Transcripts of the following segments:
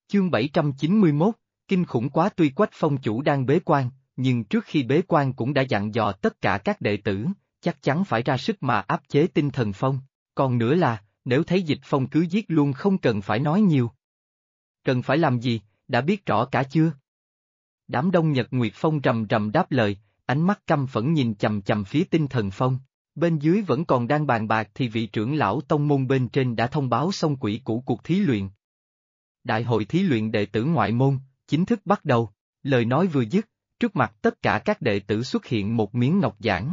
Chương 791, kinh khủng quá. Tuy Quách Phong chủ đang bế quan, nhưng trước khi bế quan cũng đã dặn dò tất cả các đệ tử, chắc chắn phải ra sức mà áp chế tinh thần phong. Còn nữa là, nếu thấy Dịch Phong cứ giết luôn không cần phải nói nhiều. Cần phải làm gì, đã biết rõ cả chưa? Đám đông Nhật Nguyệt Phong rầm rầm đáp lời, ánh mắt căm phẫn nhìn chằm chằm phía tinh thần phong. Bên dưới vẫn còn đang bàn bạc thì vị trưởng lão tông môn bên trên đã thông báo xong quỹ cũ cuộc thí luyện. Đại hội thí luyện đệ tử ngoại môn, chính thức bắt đầu. Lời nói vừa dứt, trước mặt tất cả các đệ tử xuất hiện một miếng ngọc giản.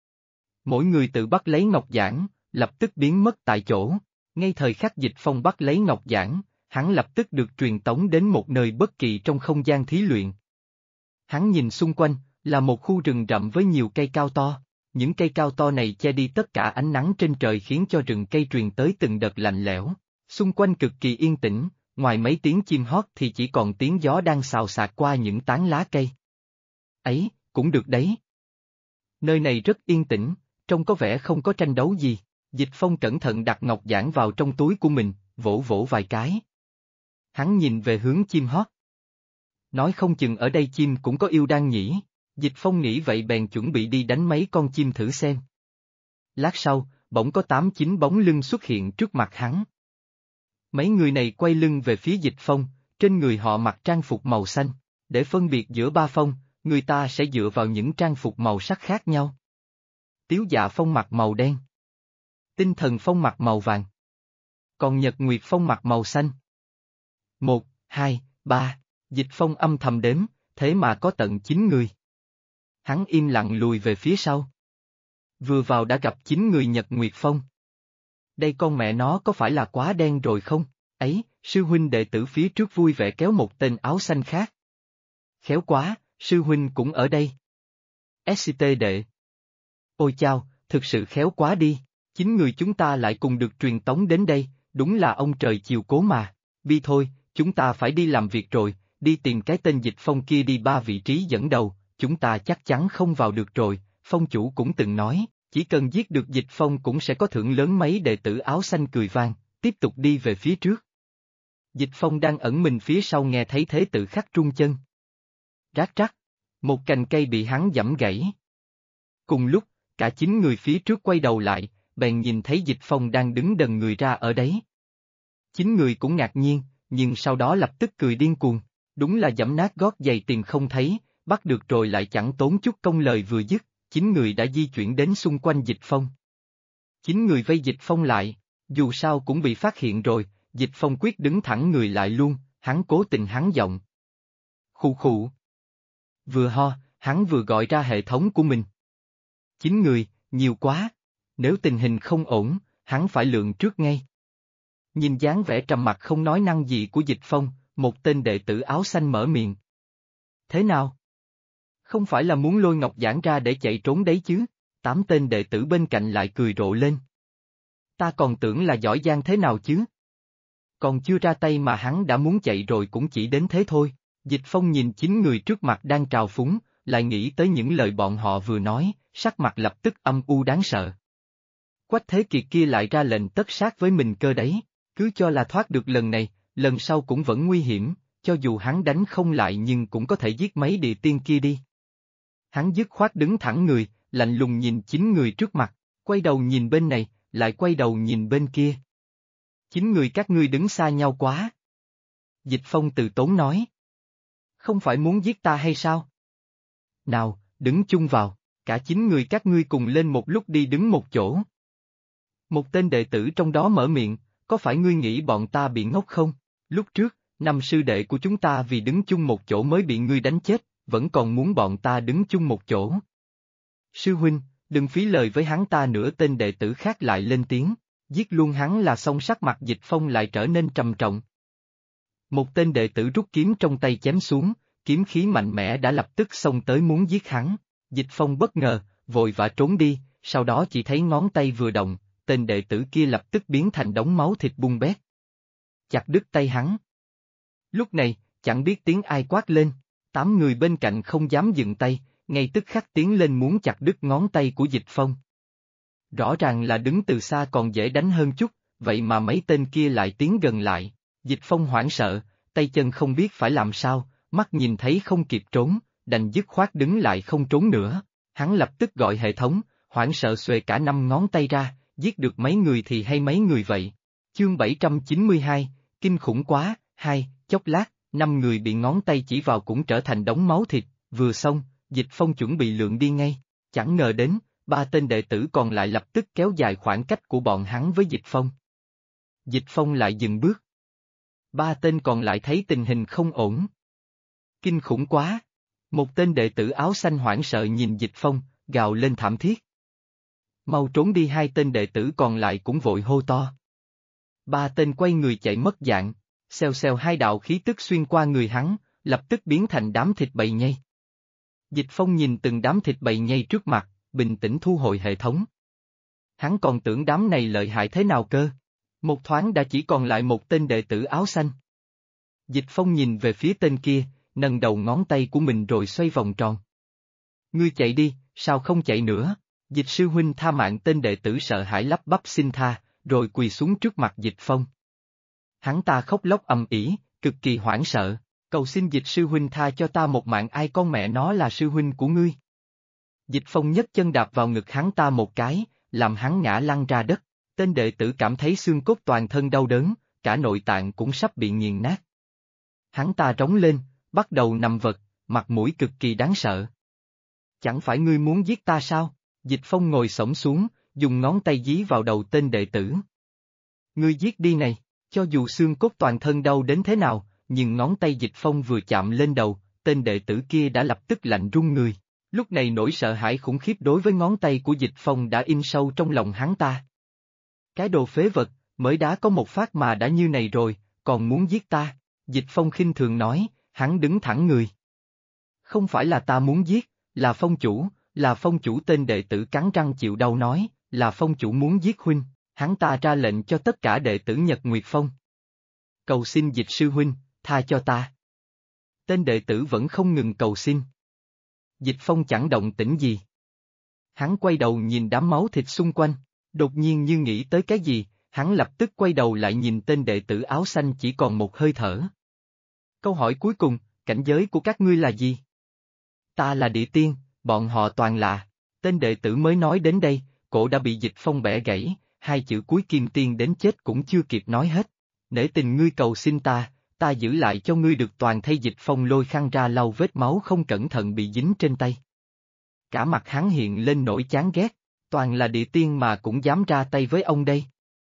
Mỗi người tự bắt lấy ngọc giản, lập tức biến mất tại chỗ. Ngay thời khắc Dịch Phong bắt lấy ngọc giản, hắn lập tức được truyền tống đến một nơi bất kỳ trong không gian thí luyện. Hắn nhìn xung quanh, là một khu rừng rậm với nhiều cây cao to. Những cây cao to này che đi tất cả ánh nắng trên trời khiến cho rừng cây truyền tới từng đợt lạnh lẽo. Xung quanh cực kỳ yên tĩnh, ngoài mấy tiếng chim hót thì chỉ còn tiếng gió đang xào xạc qua những tán lá cây. Ấy, cũng được đấy. Nơi này rất yên tĩnh, trông có vẻ không có tranh đấu gì. Dịch Phong cẩn thận đặt ngọc giản vào trong túi của mình, vỗ vỗ vài cái. Hắn nhìn về hướng chim hót. Nói không chừng ở đây chim cũng có yêu đan nhỉ. Dịch Phong nghĩ vậy bèn chuẩn bị đi đánh mấy con chim thử xem. Lát sau, bỗng có 8-9 bóng lưng xuất hiện trước mặt hắn. Mấy người này quay lưng về phía Dịch Phong, trên người họ mặc trang phục màu xanh. Để phân biệt giữa ba phong, người ta sẽ dựa vào những trang phục màu sắc khác nhau. Tiếu Dạ Phong mặc màu đen. Tinh Thần Phong mặc màu vàng. Còn Nhật Nguyệt Phong mặc màu xanh. 1, 2, 3, Dịch Phong âm thầm đếm, thế mà có tận 9 người. Hắn im lặng lùi về phía sau. Vừa vào đã gặp 9 người Nhật Nguyệt Phong. Đây con mẹ nó có phải là quá đen rồi không? Ấy, sư huynh đệ tử phía trước vui vẻ kéo một tên áo xanh khác. Khéo quá, sư huynh cũng ở đây. SCT đệ. Ôi chao, thực sự khéo quá đi, 9 người chúng ta lại cùng được truyền tống đến đây, đúng là ông trời chiều cố mà. Bi thôi, chúng ta phải đi làm việc rồi, đi tìm cái tên Dịch Phong kia đi. 3 vị trí dẫn đầu, chúng ta chắc chắn không vào được rồi. Phong chủ cũng từng nói, chỉ cần giết được Dịch Phong cũng sẽ có thưởng lớn. Mấy đệ tử áo xanh cười vang, tiếp tục đi về phía trước. Dịch Phong đang ẩn mình phía sau nghe thấy thế tự khắc rung chân. Rát rắc, một cành cây bị hắn giẫm gãy. Cùng lúc, cả 9 người phía trước quay đầu lại, bèn nhìn thấy Dịch Phong đang đứng đần người ra ở đấy. 9 người cũng ngạc nhiên, nhưng sau đó lập tức cười điên cuồng. Đúng là giẫm nát gót giày tìm không thấy, bắt được rồi lại chẳng tốn chút công. Lời vừa dứt, 9 người đã di chuyển đến xung quanh Dịch Phong. 9 người vây Dịch Phong lại, dù sao cũng bị phát hiện rồi. Dịch Phong quyết đứng thẳng người lại luôn, hắn cố tình hắn giọng. Khụ khụ. Vừa ho, hắn vừa gọi ra hệ thống của mình. 9 người, nhiều quá. Nếu tình hình không ổn, hắn phải lượng trước ngay. Nhìn dáng vẻ trầm mặc không nói năng gì của Dịch Phong, một tên đệ tử áo xanh mở miệng. Thế nào? Không phải là muốn lôi ngọc giản ra để chạy trốn đấy chứ? 8 tên đệ tử bên cạnh lại cười rộ lên. Ta còn tưởng là giỏi giang thế nào chứ? Còn chưa ra tay mà hắn đã muốn chạy rồi, cũng chỉ đến thế thôi. Dịch Phong nhìn 9 người trước mặt đang trào phúng, lại nghĩ tới những lời bọn họ vừa nói, sắc mặt lập tức âm u đáng sợ. Quách Thế Kiệt kia lại ra lệnh tất sát với mình cơ đấy, cứ cho là thoát được lần này, lần sau cũng vẫn nguy hiểm, cho dù hắn đánh không lại nhưng cũng có thể giết mấy địa tiên kia đi. Hắn dứt khoát đứng thẳng người, lạnh lùng nhìn 9 người trước mặt, quay đầu nhìn bên này, lại quay đầu nhìn bên kia. 9 người các ngươi đứng xa nhau quá. Dịch Phong từ tốn nói. Không phải muốn giết ta hay sao? Nào, đứng chung vào, cả 9 người các ngươi cùng lên một lúc đi đứng một chỗ. Một tên đệ tử trong đó mở miệng, có phải ngươi nghĩ bọn ta bị ngốc không? Lúc trước, 5 sư đệ của chúng ta vì đứng chung một chỗ mới bị ngươi đánh chết, vẫn còn muốn bọn ta đứng chung một chỗ. Sư huynh, đừng phí lời với hắn ta nữa. Tên đệ tử khác lại lên tiếng, giết luôn hắn là xong. Sắc mặt Dịch Phong lại trở nên trầm trọng. Một tên đệ tử rút kiếm trong tay chém xuống, kiếm khí mạnh mẽ đã lập tức xông tới muốn giết hắn. Dịch Phong bất ngờ, vội vã trốn đi, sau đó chỉ thấy ngón tay vừa động, tên đệ tử kia lập tức biến thành đống máu thịt bung bét. Chặt đứt tay hắn. Lúc này, chẳng biết tiếng ai quát lên, 8 người bên cạnh không dám dừng tay, ngay tức khắc tiến lên muốn chặt đứt ngón tay của Dịch Phong. Rõ ràng là đứng từ xa còn dễ đánh hơn chút, vậy mà mấy tên kia lại tiến gần lại. Dịch Phong hoảng sợ, tay chân không biết phải làm sao, mắt nhìn thấy không kịp trốn, đành dứt khoát đứng lại không trốn nữa. Hắn lập tức gọi hệ thống, hoảng sợ xuề cả 5 ngón tay ra, giết được mấy người thì hay mấy người vậy. Chương 792, kinh khủng quá, chốc lát, 5 người bị ngón tay chỉ vào cũng trở thành đống máu thịt, vừa xong, Dịch Phong chuẩn bị lượn đi ngay, chẳng ngờ đến, 3 tên đệ tử còn lại lập tức kéo dài khoảng cách của bọn hắn với Dịch Phong. Dịch Phong lại dừng bước. 3 tên còn lại thấy tình hình không ổn. Kinh khủng quá! Một tên đệ tử áo xanh hoảng sợ nhìn Dịch Phong, gào lên thảm thiết. Mau trốn đi, 2 tên đệ tử còn lại cũng vội hô to. 3 tên quay người chạy mất dạng, xèo xèo 2 đạo khí tức xuyên qua người hắn, lập tức biến thành đám thịt bầy nhây. Dịch Phong nhìn từng đám thịt bầy nhây trước mặt, bình tĩnh thu hồi hệ thống. Hắn còn tưởng đám này lợi hại thế nào cơ. Một thoáng đã chỉ còn lại 1 tên đệ tử áo xanh. Dịch Phong nhìn về phía tên kia, nâng đầu ngón tay của mình rồi xoay vòng tròn. Ngươi chạy đi, sao không chạy nữa? Dịch sư huynh tha mạng, tên đệ tử sợ hãi lắp bắp xin tha, rồi quỳ xuống trước mặt Dịch Phong. Hắn ta khóc lóc ầm ĩ, cực kỳ hoảng sợ, cầu xin Dịch sư huynh tha cho ta một mạng, ai con mẹ nó là sư huynh của ngươi. Dịch Phong nhấc chân đạp vào ngực hắn ta một cái, làm hắn ngã lăn ra đất. Tên đệ tử cảm thấy xương cốt toàn thân đau đớn, cả nội tạng cũng sắp bị nghiền nát. Hắn ta trống lên, bắt đầu nằm vật, mặt mũi cực kỳ đáng sợ. Chẳng phải ngươi muốn giết ta sao? Dịch Phong ngồi xổm xuống, dùng ngón tay dí vào đầu tên đệ tử. Ngươi giết đi này, cho dù xương cốt toàn thân đau đến thế nào, nhưng ngón tay Dịch Phong vừa chạm lên đầu, tên đệ tử kia đã lập tức lạnh run người. Lúc này nỗi sợ hãi khủng khiếp đối với ngón tay của Dịch Phong đã in sâu trong lòng hắn ta. Cái đồ phế vật, mới đá có một phát mà đã như này rồi, còn muốn giết ta, Dịch Phong khinh thường nói, hắn đứng thẳng người. Không phải là ta muốn giết, là phong chủ, tên đệ tử cắn răng chịu đau nói, là phong chủ muốn giết huynh, hắn ta ra lệnh cho tất cả đệ tử Nhật Nguyệt Phong. Cầu xin Dịch sư huynh, tha cho ta. Tên đệ tử vẫn không ngừng cầu xin. Dịch Phong chẳng động tĩnh gì. Hắn quay đầu nhìn đám máu thịt xung quanh. Đột nhiên như nghĩ tới cái gì, hắn lập tức quay đầu lại nhìn tên đệ tử áo xanh chỉ còn một hơi thở. Câu hỏi cuối cùng, cảnh giới của các ngươi là gì? Ta là địa tiên, bọn họ toàn là. Tên đệ tử mới nói đến đây, cổ đã bị Dịch Phong bẻ gãy, 2 chữ cuối kim tiên đến chết cũng chưa kịp nói hết. Nể tình ngươi cầu xin ta giữ lại cho ngươi được toàn thây. Dịch Phong lôi khăn ra lau vết máu không cẩn thận bị dính trên tay. Cả mặt hắn hiện lên nỗi chán ghét. Toàn là địa tiên mà cũng dám ra tay với ông đây.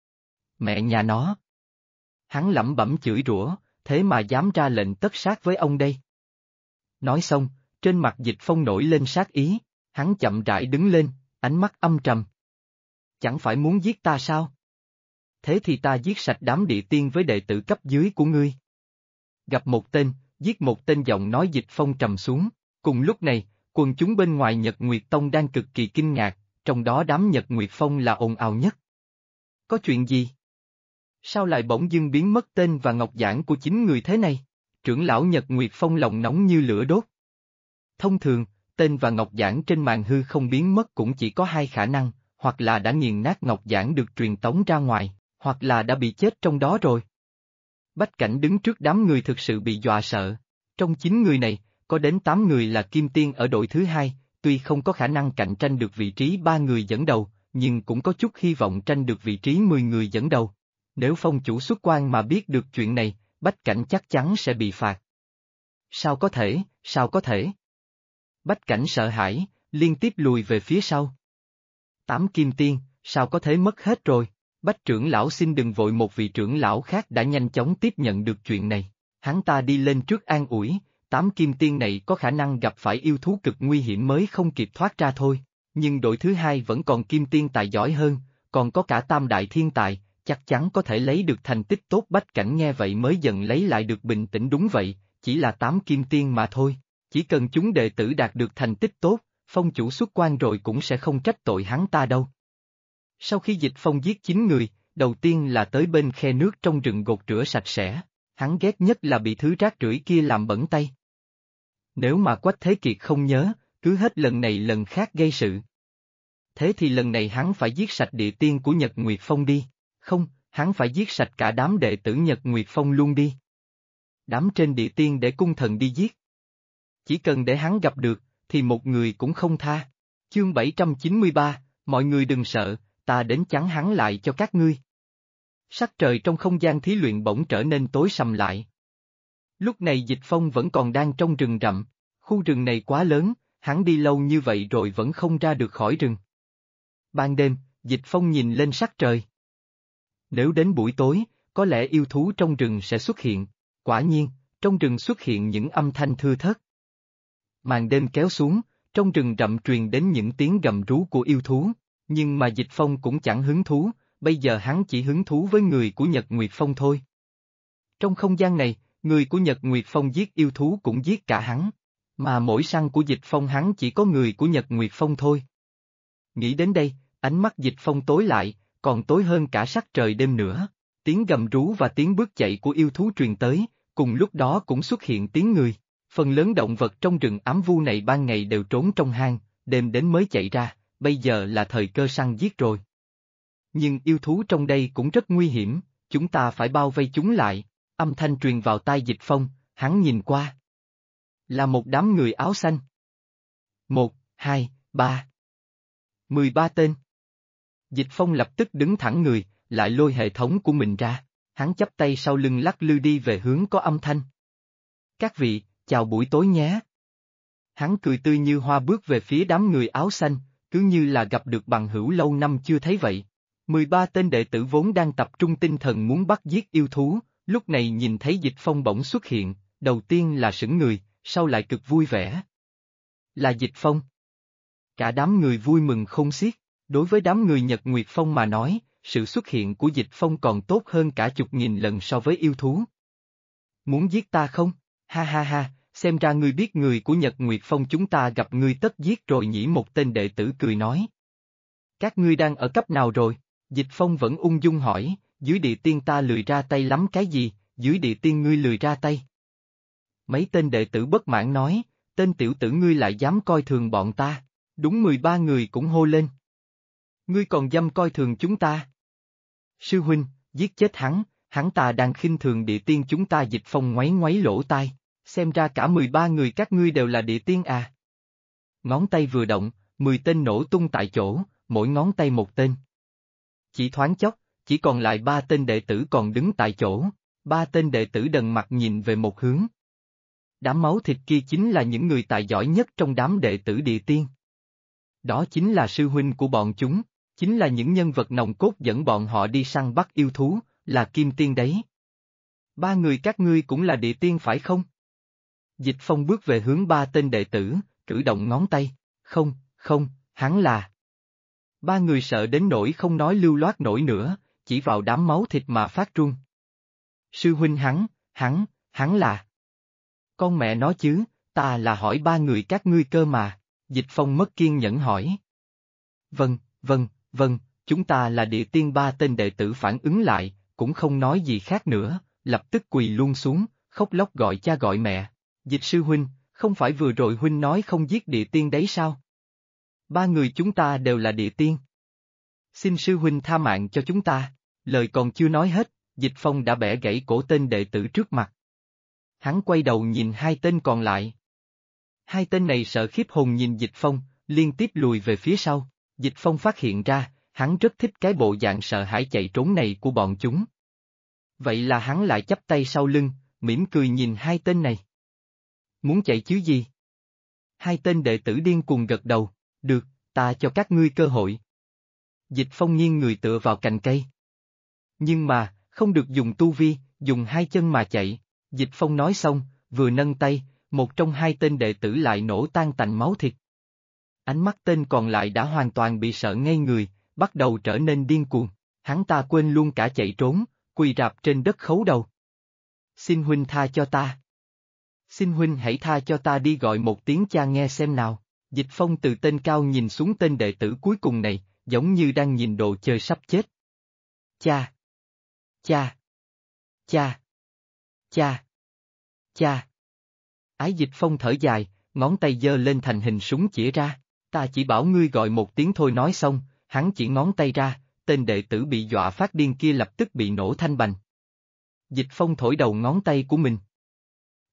Mẹ nhà nó. Hắn lẩm bẩm chửi rủa, thế mà dám ra lệnh tất sát với ông đây. Nói xong, trên mặt Dịch Phong nổi lên sát ý, hắn chậm rãi đứng lên, ánh mắt âm trầm. Chẳng phải muốn giết ta sao? Thế thì ta giết sạch đám địa tiên với đệ tử cấp dưới của ngươi. Gặp một tên, giết một tên, giọng nói Dịch Phong trầm xuống. Cùng lúc này, quần chúng bên ngoài Nhật Nguyệt Tông đang cực kỳ kinh ngạc. Trong đó đám Nhật Nguyệt Phong là ồn ào nhất. Có chuyện gì? Sao lại bỗng dưng biến mất tên và ngọc giản của 9 người thế này? Trưởng lão Nhật Nguyệt Phong lòng nóng như lửa đốt. Thông thường, tên và ngọc giản trên màn hư không biến mất cũng chỉ có 2 khả năng, hoặc là đã nghiền nát ngọc giản được truyền tống ra ngoài, hoặc là đã bị chết trong đó rồi. Bách Cảnh đứng trước đám người thực sự bị dọa sợ. Trong 9 người này, có đến 8 người là kim tiên ở đội thứ 2. Tuy không có khả năng cạnh tranh được vị trí 3 người dẫn đầu, nhưng cũng có chút hy vọng tranh được vị trí 10 người dẫn đầu. Nếu phong chủ xuất quan mà biết được chuyện này, Bách Cảnh chắc chắn sẽ bị phạt. Sao có thể? Bách Cảnh sợ hãi, liên tiếp lùi về phía sau. 8 kim tiên, sao có thể mất hết rồi? Bách trưởng lão xin đừng vội, một vị trưởng lão khác đã nhanh chóng tiếp nhận được chuyện này. Hắn ta đi lên trước an ủi. 8 kim tiên này có khả năng gặp phải yêu thú cực nguy hiểm mới không kịp thoát ra thôi, nhưng đội thứ 2 vẫn còn kim tiên tài giỏi hơn, còn có cả tam đại thiên tài, chắc chắn có thể lấy được thành tích tốt. Bách Cảnh nghe vậy mới dần lấy lại được bình tĩnh, đúng vậy, chỉ là 8 kim tiên mà thôi, chỉ cần chúng đệ tử đạt được thành tích tốt, phong chủ xuất quan rồi cũng sẽ không trách tội hắn ta đâu. Sau khi Dịch Phong giết 9 người, đầu tiên là tới bên khe nước trong rừng gột rửa sạch sẽ, hắn ghét nhất là bị thứ rác rưởi kia làm bẩn tay. Nếu mà Quách Thế Kiệt không nhớ, cứ hết lần này lần khác gây sự. Thế thì lần này hắn phải giết sạch địa tiên của Nhật Nguyệt Phong đi, không, hắn phải giết sạch cả đám đệ tử Nhật Nguyệt Phong luôn đi. đám trên địa tiên để cung thần đi giết. Chỉ cần để hắn gặp được, thì một người cũng không tha. Chương 793, mọi người đừng sợ, ta đến chắn hắn lại cho các ngươi. Sắc trời trong không gian thí luyện bỗng trở nên tối sầm lại. Lúc này Dịch Phong vẫn còn đang trong rừng rậm, khu rừng này quá lớn, hắn đi lâu như vậy rồi vẫn không ra được khỏi rừng. Ban đêm, Dịch Phong nhìn lên sắc trời. Nếu đến buổi tối, có lẽ yêu thú trong rừng sẽ xuất hiện. Quả nhiên, trong rừng xuất hiện những âm thanh thưa thớt. Màn đêm kéo xuống, trong rừng rậm truyền đến những tiếng gầm rú của yêu thú, nhưng mà Dịch Phong cũng chẳng hứng thú, bây giờ hắn chỉ hứng thú với người của Nhật Nguyệt Phong thôi. Trong không gian này, người của Nhật Nguyệt Phong giết yêu thú cũng giết cả hắn, mà mỗi săn của Dịch Phong hắn chỉ có người của Nhật Nguyệt Phong thôi. Nghĩ đến đây, ánh mắt Dịch Phong tối lại, còn tối hơn cả sắc trời đêm nữa. Tiếng gầm rú và tiếng bước chạy của yêu thú truyền tới, cùng lúc đó cũng xuất hiện tiếng người. Phần lớn động vật trong rừng ám vu này ban ngày đều trốn trong hang, đêm đến mới chạy ra, bây giờ là thời cơ săn giết rồi. Nhưng yêu thú trong đây cũng rất nguy hiểm, chúng ta phải bao vây chúng lại. Âm thanh truyền vào tai Dịch Phong, hắn nhìn qua. Là một đám người áo xanh. 1, 2, 3. 13 tên. Dịch Phong lập tức đứng thẳng người, lại lôi hệ thống của mình ra, hắn chắp tay sau lưng lắc lư đi về hướng có âm thanh. Các vị, chào buổi tối nhé. Hắn cười tươi như hoa bước về phía đám người áo xanh, cứ như là gặp được bằng hữu lâu năm chưa thấy vậy. 13 tên đệ tử vốn đang tập trung tinh thần muốn bắt giết yêu thú, lúc này nhìn thấy Dịch Phong bỗng xuất hiện, đầu tiên là sững người, sau lại cực vui vẻ. Là Dịch Phong. Cả đám người vui mừng không xiết, đối với đám người Nhật Nguyệt Phong mà nói, sự xuất hiện của Dịch Phong còn tốt hơn cả chục nghìn lần so với yêu thú. Muốn giết ta không? Ha ha ha, xem ra ngươi biết người của Nhật Nguyệt Phong chúng ta gặp ngươi tất giết rồi nhỉ, một tên đệ tử cười nói. Các ngươi đang ở cấp nào rồi? Dịch Phong vẫn ung dung hỏi, dưới địa tiên ta lười ra tay lắm cái gì, dưới địa tiên ngươi lười ra tay. Mấy tên đệ tử bất mãn nói, tên tiểu tử ngươi lại dám coi thường bọn ta, đúng 13 người cũng hô lên. Ngươi còn dám coi thường chúng ta. Sư huynh, giết chết hắn ta đang khinh thường địa tiên chúng ta. Dịch Phong ngoáy ngoáy lỗ tai, xem ra cả 13 người các ngươi đều là địa tiên à. Ngón tay vừa động, 10 tên nổ tung tại chỗ, mỗi ngón tay một tên. Chỉ thoáng chốc, chỉ còn lại 3 tên đệ tử còn đứng tại chỗ, 3 tên đệ tử đần mặt nhìn về một hướng. Đám máu thịt kia chính là những người tài giỏi nhất trong đám đệ tử địa tiên. Đó chính là sư huynh của bọn chúng, chính là những nhân vật nòng cốt dẫn bọn họ đi săn bắt yêu thú, là kim tiên đấy. 3 người các ngươi cũng là địa tiên phải không? Dịch Phong bước về hướng 3 tên đệ tử, cử động ngón tay, không, hắn là. 3 người sợ đến nỗi không nói lưu loát nổi nữa, chỉ vào đám máu thịt mà phát run. Sư huynh hắn là. Con mẹ nó chứ, ta là hỏi 3 người các ngươi cơ mà. Dịch Phong mất kiên nhẫn hỏi. Vâng, chúng ta là địa tiên. 3 tên đệ tử phản ứng lại, cũng không nói gì khác nữa, lập tức quỳ luôn xuống, khóc lóc gọi cha gọi mẹ. Dịch sư huynh, không phải vừa rồi huynh nói không giết địa tiên đấy sao? 3 người chúng ta đều là địa tiên. Xin sư huynh tha mạng cho chúng ta. Lời còn chưa nói hết, Dịch Phong đã bẻ gãy cổ tên đệ tử trước mặt. Hắn quay đầu nhìn 2 tên còn lại. 2 tên này sợ khiếp hồn nhìn Dịch Phong, liên tiếp lùi về phía sau. Dịch Phong phát hiện ra, hắn rất thích cái bộ dạng sợ hãi chạy trốn này của bọn chúng. Vậy là hắn lại chắp tay sau lưng, mỉm cười nhìn 2 tên này. Muốn chạy chứ gì? 2 tên đệ tử điên cuồng gật đầu, được, ta cho các ngươi cơ hội. Dịch Phong nghiêng người tựa vào cành cây. Nhưng mà, không được dùng tu vi, dùng 2 chân mà chạy. Dịch Phong nói xong, vừa nâng tay, một trong 2 tên đệ tử lại nổ tan tành máu thịt. Ánh mắt tên còn lại đã hoàn toàn bị sợ ngây người, bắt đầu trở nên điên cuồng. Hắn ta quên luôn cả chạy trốn, quỳ rạp trên đất khấu đầu. Xin huynh tha cho ta. Xin huynh hãy tha cho ta đi, gọi một tiếng cha nghe xem nào. Dịch Phong từ tên cao nhìn xuống tên đệ tử cuối cùng này, giống như đang nhìn đồ chơi sắp chết. Cha! Cha! Cha! Cha! Cha! Ái Dịch Phong thở dài, ngón tay giơ lên thành hình súng chĩa ra. Ta chỉ bảo ngươi gọi một tiếng thôi. Nói xong, hắn chỉ ngón tay ra, tên đệ tử bị dọa phát điên kia lập tức bị nổ thanh bành. Dịch Phong thổi đầu ngón tay của mình.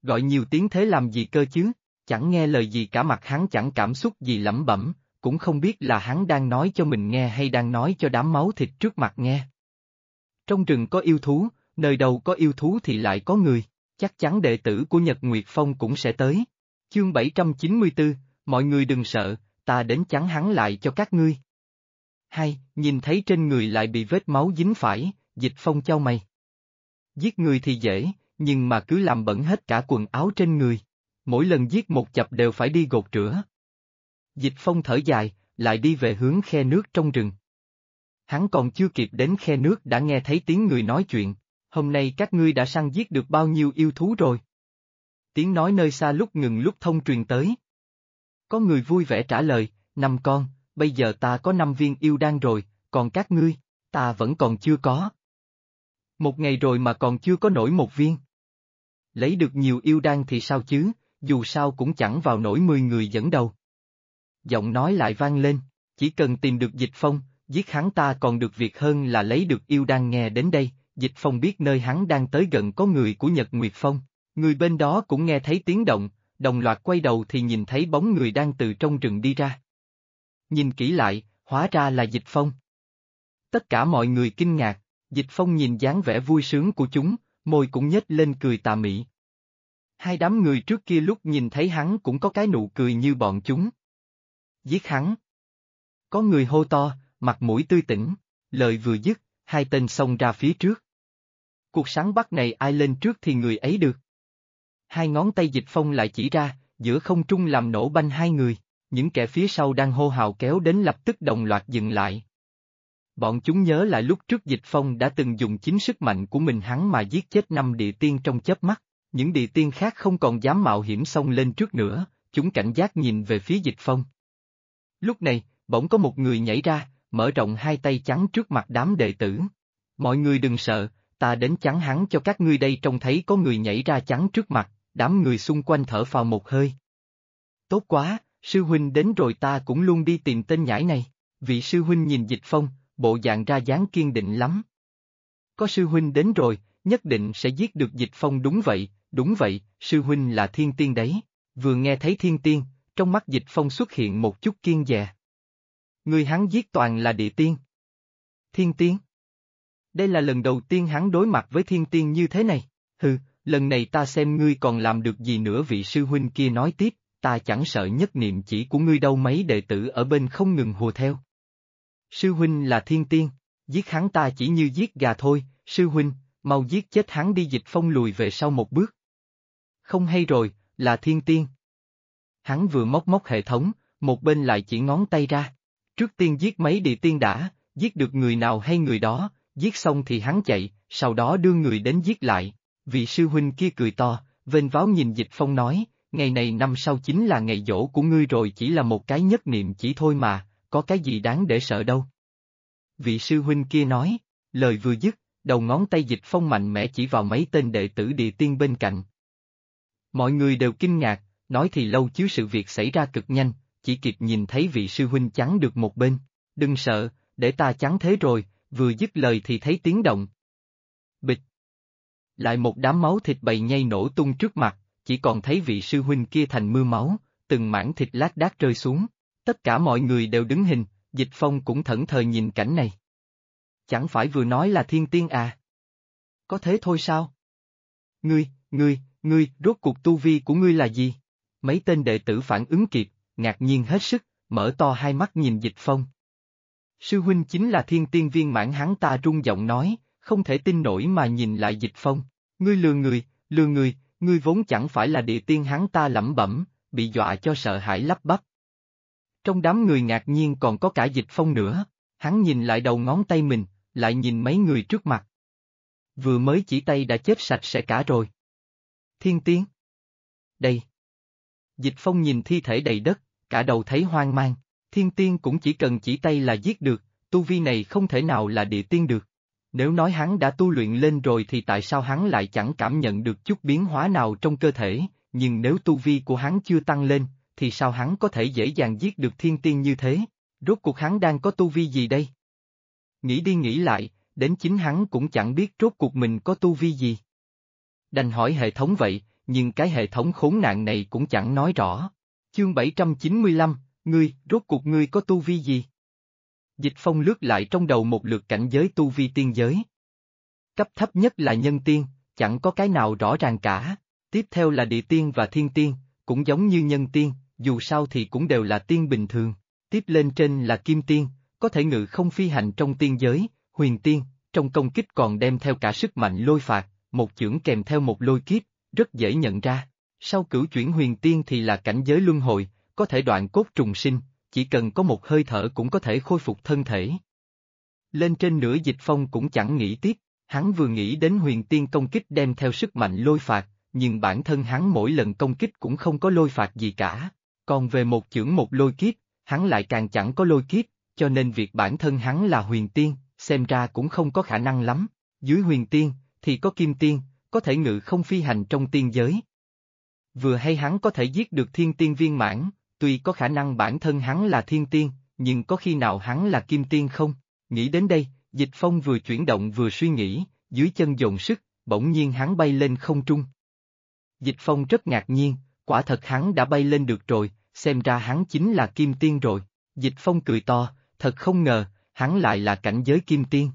Gọi nhiều tiếng thế làm gì cơ chứ, chẳng nghe lời gì cả, mặt hắn chẳng cảm xúc gì, lẩm bẩm, cũng không biết là hắn đang nói cho mình nghe hay đang nói cho đám máu thịt trước mặt nghe. Trong rừng có yêu thú, nơi đâu có yêu thú thì lại có người, chắc chắn đệ tử của Nhật Nguyệt Phong cũng sẽ tới. Chương 794, mọi người đừng sợ, ta đến chắn hắn lại cho các ngươi. Hay, nhìn thấy trên người lại bị vết máu dính phải, Dịch Phong chau mày. Giết người thì dễ, nhưng mà cứ làm bẩn hết cả quần áo trên người. Mỗi lần giết một chập đều phải đi gột rửa. Dịch Phong thở dài, lại đi về hướng khe nước trong rừng. Hắn còn chưa kịp đến khe nước đã nghe thấy tiếng người nói chuyện. Hôm nay các ngươi đã săn giết được bao nhiêu yêu thú rồi? Tiếng nói nơi xa lúc ngừng lúc thông truyền tới. Có người vui vẻ trả lời, 5 con, bây giờ ta có 5 viên yêu đan rồi, còn các ngươi, ta vẫn còn chưa có. 1 ngày rồi mà còn chưa có nổi 1 viên. Lấy được nhiều yêu đan thì sao chứ, dù sao cũng chẳng vào nổi 10 người dẫn đầu. Giọng nói lại vang lên, chỉ cần tìm được Dịch Phong, giết hắn ta còn được việc hơn là lấy được yêu đan. Nghe đến đây, Dịch Phong biết nơi hắn đang tới gần có người của Nhật Nguyệt Phong, người bên đó cũng nghe thấy tiếng động, đồng loạt quay đầu thì nhìn thấy bóng người đang từ trong rừng đi ra. Nhìn kỹ lại, hóa ra là Dịch Phong. Tất cả mọi người kinh ngạc, Dịch Phong nhìn dáng vẻ vui sướng của chúng, môi cũng nhếch lên cười tà mị. Hai đám người trước kia lúc nhìn thấy hắn cũng có cái nụ cười như bọn chúng. Giết hắn. Có người hô to, mặt mũi tươi tỉnh, lời vừa dứt, hai tên xông ra phía trước. Cuộc sáng bắt này ai lên trước thì người ấy được. Hai ngón tay Dịch Phong lại chỉ ra, giữa không trung làm nổ banh hai người, những kẻ phía sau đang hô hào kéo đến lập tức đồng loạt dừng lại. Bọn chúng nhớ lại lúc trước Dịch Phong đã từng dùng chính sức mạnh của mình hắn mà giết chết 5 địa tiên trong chớp mắt, những địa tiên khác không còn dám mạo hiểm xông lên trước nữa, chúng cảnh giác nhìn về phía Dịch Phong. Lúc này, bỗng có một người nhảy ra, mở rộng hai tay chắn trước mặt đám đệ tử. Mọi người đừng sợ, ta đến chắn hắn cho các ngươi đây. Trông thấy có người nhảy ra chắn trước mặt, đám người xung quanh thở phào một hơi. Tốt quá, sư huynh đến rồi, ta cũng luôn đi tìm tên nhãi này. Vị sư huynh nhìn Dịch Phong, bộ dạng ra dáng kiên định lắm. Có sư huynh đến rồi, nhất định sẽ giết được Dịch Phong. Đúng vậy, sư huynh là thiên tiên đấy. Vừa nghe thấy thiên tiên, trong mắt Dịch Phong xuất hiện một chút kiêng dè. Người hắn giết toàn là địa tiên. Thiên tiên? Đây là lần đầu tiên hắn đối mặt với thiên tiên như thế này. Hừ, lần này ta xem ngươi còn làm được gì nữa. Vị sư huynh kia nói tiếp, ta chẳng sợ nhất niệm chỉ của ngươi đâu. Mấy đệ tử ở bên không ngừng hùa theo. Sư huynh là thiên tiên, giết hắn ta chỉ như giết gà thôi. Sư huynh, mau giết chết hắn đi. Dịch Phong lùi về sau một bước. Không hay rồi, là thiên tiên. Hắn vừa móc hệ thống, một bên lại chỉ ngón tay ra. Trước tiên giết mấy địa tiên đã, giết được người nào hay người đó, giết xong thì hắn chạy, sau đó đưa người đến giết lại. Vị sư huynh kia cười to, vênh váo nhìn Dịch Phong nói, ngày này năm sau chính là ngày giỗ của ngươi rồi, chỉ là một cái nhất niệm chỉ thôi mà, có cái gì đáng để sợ đâu. Vị sư huynh kia nói, lời vừa dứt, đầu ngón tay Dịch Phong mạnh mẽ chỉ vào mấy tên đệ tử địa tiên bên cạnh. Mọi người đều kinh ngạc, nói thì lâu chứ sự việc xảy ra cực nhanh, chỉ kịp nhìn thấy vị sư huynh chắn được một bên. Đừng sợ, để ta chắn thế rồi, vừa dứt lời thì thấy tiếng động. Bịch. Lại một đám máu thịt bầy nhây nổ tung trước mặt, chỉ còn thấy vị sư huynh kia thành mưa máu, từng mảng thịt lác đác rơi xuống. Tất cả mọi người đều đứng hình, Dịch Phong cũng thẫn thờ nhìn cảnh này. Chẳng phải vừa nói là thiên tiên à? Có thế thôi sao? Ngươi, rốt cuộc tu vi của ngươi là gì? Mấy tên đệ tử phản ứng kịp, ngạc nhiên hết sức, mở to hai mắt nhìn Dịch Phong. Sư huynh chính là thiên tiên viên mãn. Hắn ta run giọng nói, không thể tin nổi mà nhìn lại Dịch Phong. Ngươi lừa người, ngươi vốn chẳng phải là địa tiên. Hắn ta lẩm bẩm, bị dọa cho sợ hãi lắp bắp. Trong đám người ngạc nhiên còn có cả Dịch Phong nữa, hắn nhìn lại đầu ngón tay mình, lại nhìn mấy người trước mặt. Vừa mới chỉ tay đã chết sạch sẽ cả rồi. Thiên tiên? Đây. Dịch Phong nhìn thi thể đầy đất, cả đầu thấy hoang mang. Thiên tiên cũng chỉ cần chỉ tay là giết được, tu vi này không thể nào là địa tiên được. Nếu nói hắn đã tu luyện lên rồi thì tại sao hắn lại chẳng cảm nhận được chút biến hóa nào trong cơ thể, nhưng nếu tu vi của hắn chưa tăng lên, thì sao hắn có thể dễ dàng giết được thiên tiên như thế? Rốt cuộc hắn đang có tu vi gì đây? Nghĩ đi nghĩ lại, đến chính hắn cũng chẳng biết rốt cuộc mình có tu vi gì. Đành hỏi hệ thống vậy, nhưng cái hệ thống khốn nạn này cũng chẳng nói rõ. Chương 795, ngươi, rốt cuộc ngươi có tu vi gì? Dịch Phong lướt lại trong đầu một lượt cảnh giới tu vi tiên giới. Cấp thấp nhất là nhân tiên, chẳng có cái nào rõ ràng cả. Tiếp theo là địa tiên và thiên tiên, cũng giống như nhân tiên, dù sao thì cũng đều là tiên bình thường. Tiếp lên trên là kim tiên, có thể ngự không phi hành trong tiên giới, huyền tiên, trong công kích còn đem theo cả sức mạnh lôi phạt, một chưởng kèm theo một lôi kiếp, rất dễ nhận ra. Sau cửu chuyển huyền tiên thì là cảnh giới luân hồi, có thể đoạn cốt trùng sinh, chỉ cần có một hơi thở cũng có thể khôi phục thân thể. Lên trên nửa Dịch Phong cũng chẳng nghĩ tiếp, hắn vừa nghĩ đến huyền tiên công kích đem theo sức mạnh lôi phạt, nhưng bản thân hắn mỗi lần công kích cũng không có lôi phạt gì cả. Còn về một chưởng một lôi kiếp, hắn lại càng chẳng có lôi kiếp, cho nên việc bản thân hắn là huyền tiên, xem ra cũng không có khả năng lắm. Dưới huyền tiên, thì có kim tiên, có thể ngự không phi hành trong tiên giới. Vừa hay hắn có thể giết được thiên tiên viên mãn, tuy có khả năng bản thân hắn là thiên tiên, nhưng có khi nào hắn là kim tiên không? Nghĩ đến đây, Dịch Phong vừa chuyển động vừa suy nghĩ, dưới chân dồn sức, bỗng nhiên hắn bay lên không trung. Dịch Phong rất ngạc nhiên, quả thật hắn đã bay lên được rồi, xem ra hắn chính là kim tiên rồi. Dịch Phong cười to, thật không ngờ, hắn lại là cảnh giới kim tiên.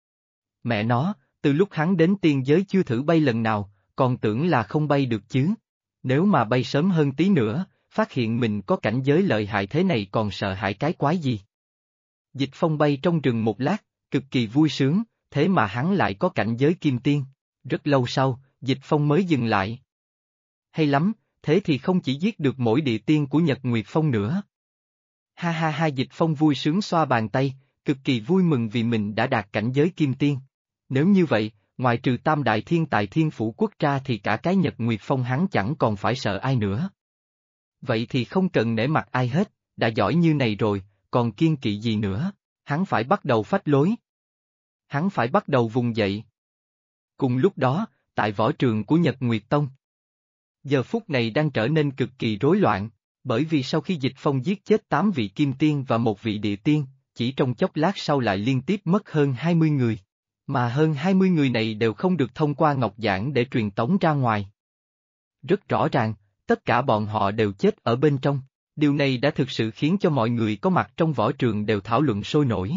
Mẹ nó, từ lúc hắn đến tiên giới chưa thử bay lần nào, còn tưởng là không bay được chứ. Nếu mà bay sớm hơn tí nữa, phát hiện mình có cảnh giới lợi hại thế này còn sợ hãi cái quái gì. Dịch Phong bay trong rừng một lát, cực kỳ vui sướng, thế mà hắn lại có cảnh giới kim tiên. Rất lâu sau, Dịch Phong mới dừng lại. Hay lắm, thế thì không chỉ giết được mỗi địa tiên của Nhật Nguyệt Phong nữa. Ha ha ha, Dịch Phong vui sướng xoa bàn tay, cực kỳ vui mừng vì mình đã đạt cảnh giới kim tiên. Nếu như vậy, ngoài trừ tam đại thiên tài thiên phủ quốc ra thì cả cái Nhật Nguyệt Phong hắn chẳng còn phải sợ ai nữa. Vậy thì không cần nể mặt ai hết, đã giỏi như này rồi, còn kiêng kỵ gì nữa, hắn phải bắt đầu phách lối. Hắn phải bắt đầu vùng dậy. Cùng lúc đó, tại võ trường của Nhật Nguyệt Tông. Giờ phút này đang trở nên cực kỳ rối loạn, bởi vì sau khi Dịch Phong giết chết 8 vị kim tiên và một vị địa tiên, chỉ trong chốc lát sau lại liên tiếp mất hơn 20 người. Mà hơn 20 người này đều không được thông qua ngọc giản để truyền tống ra ngoài. Rất rõ ràng, tất cả bọn họ đều chết ở bên trong, điều này đã thực sự khiến cho mọi người có mặt trong võ trường đều thảo luận sôi nổi.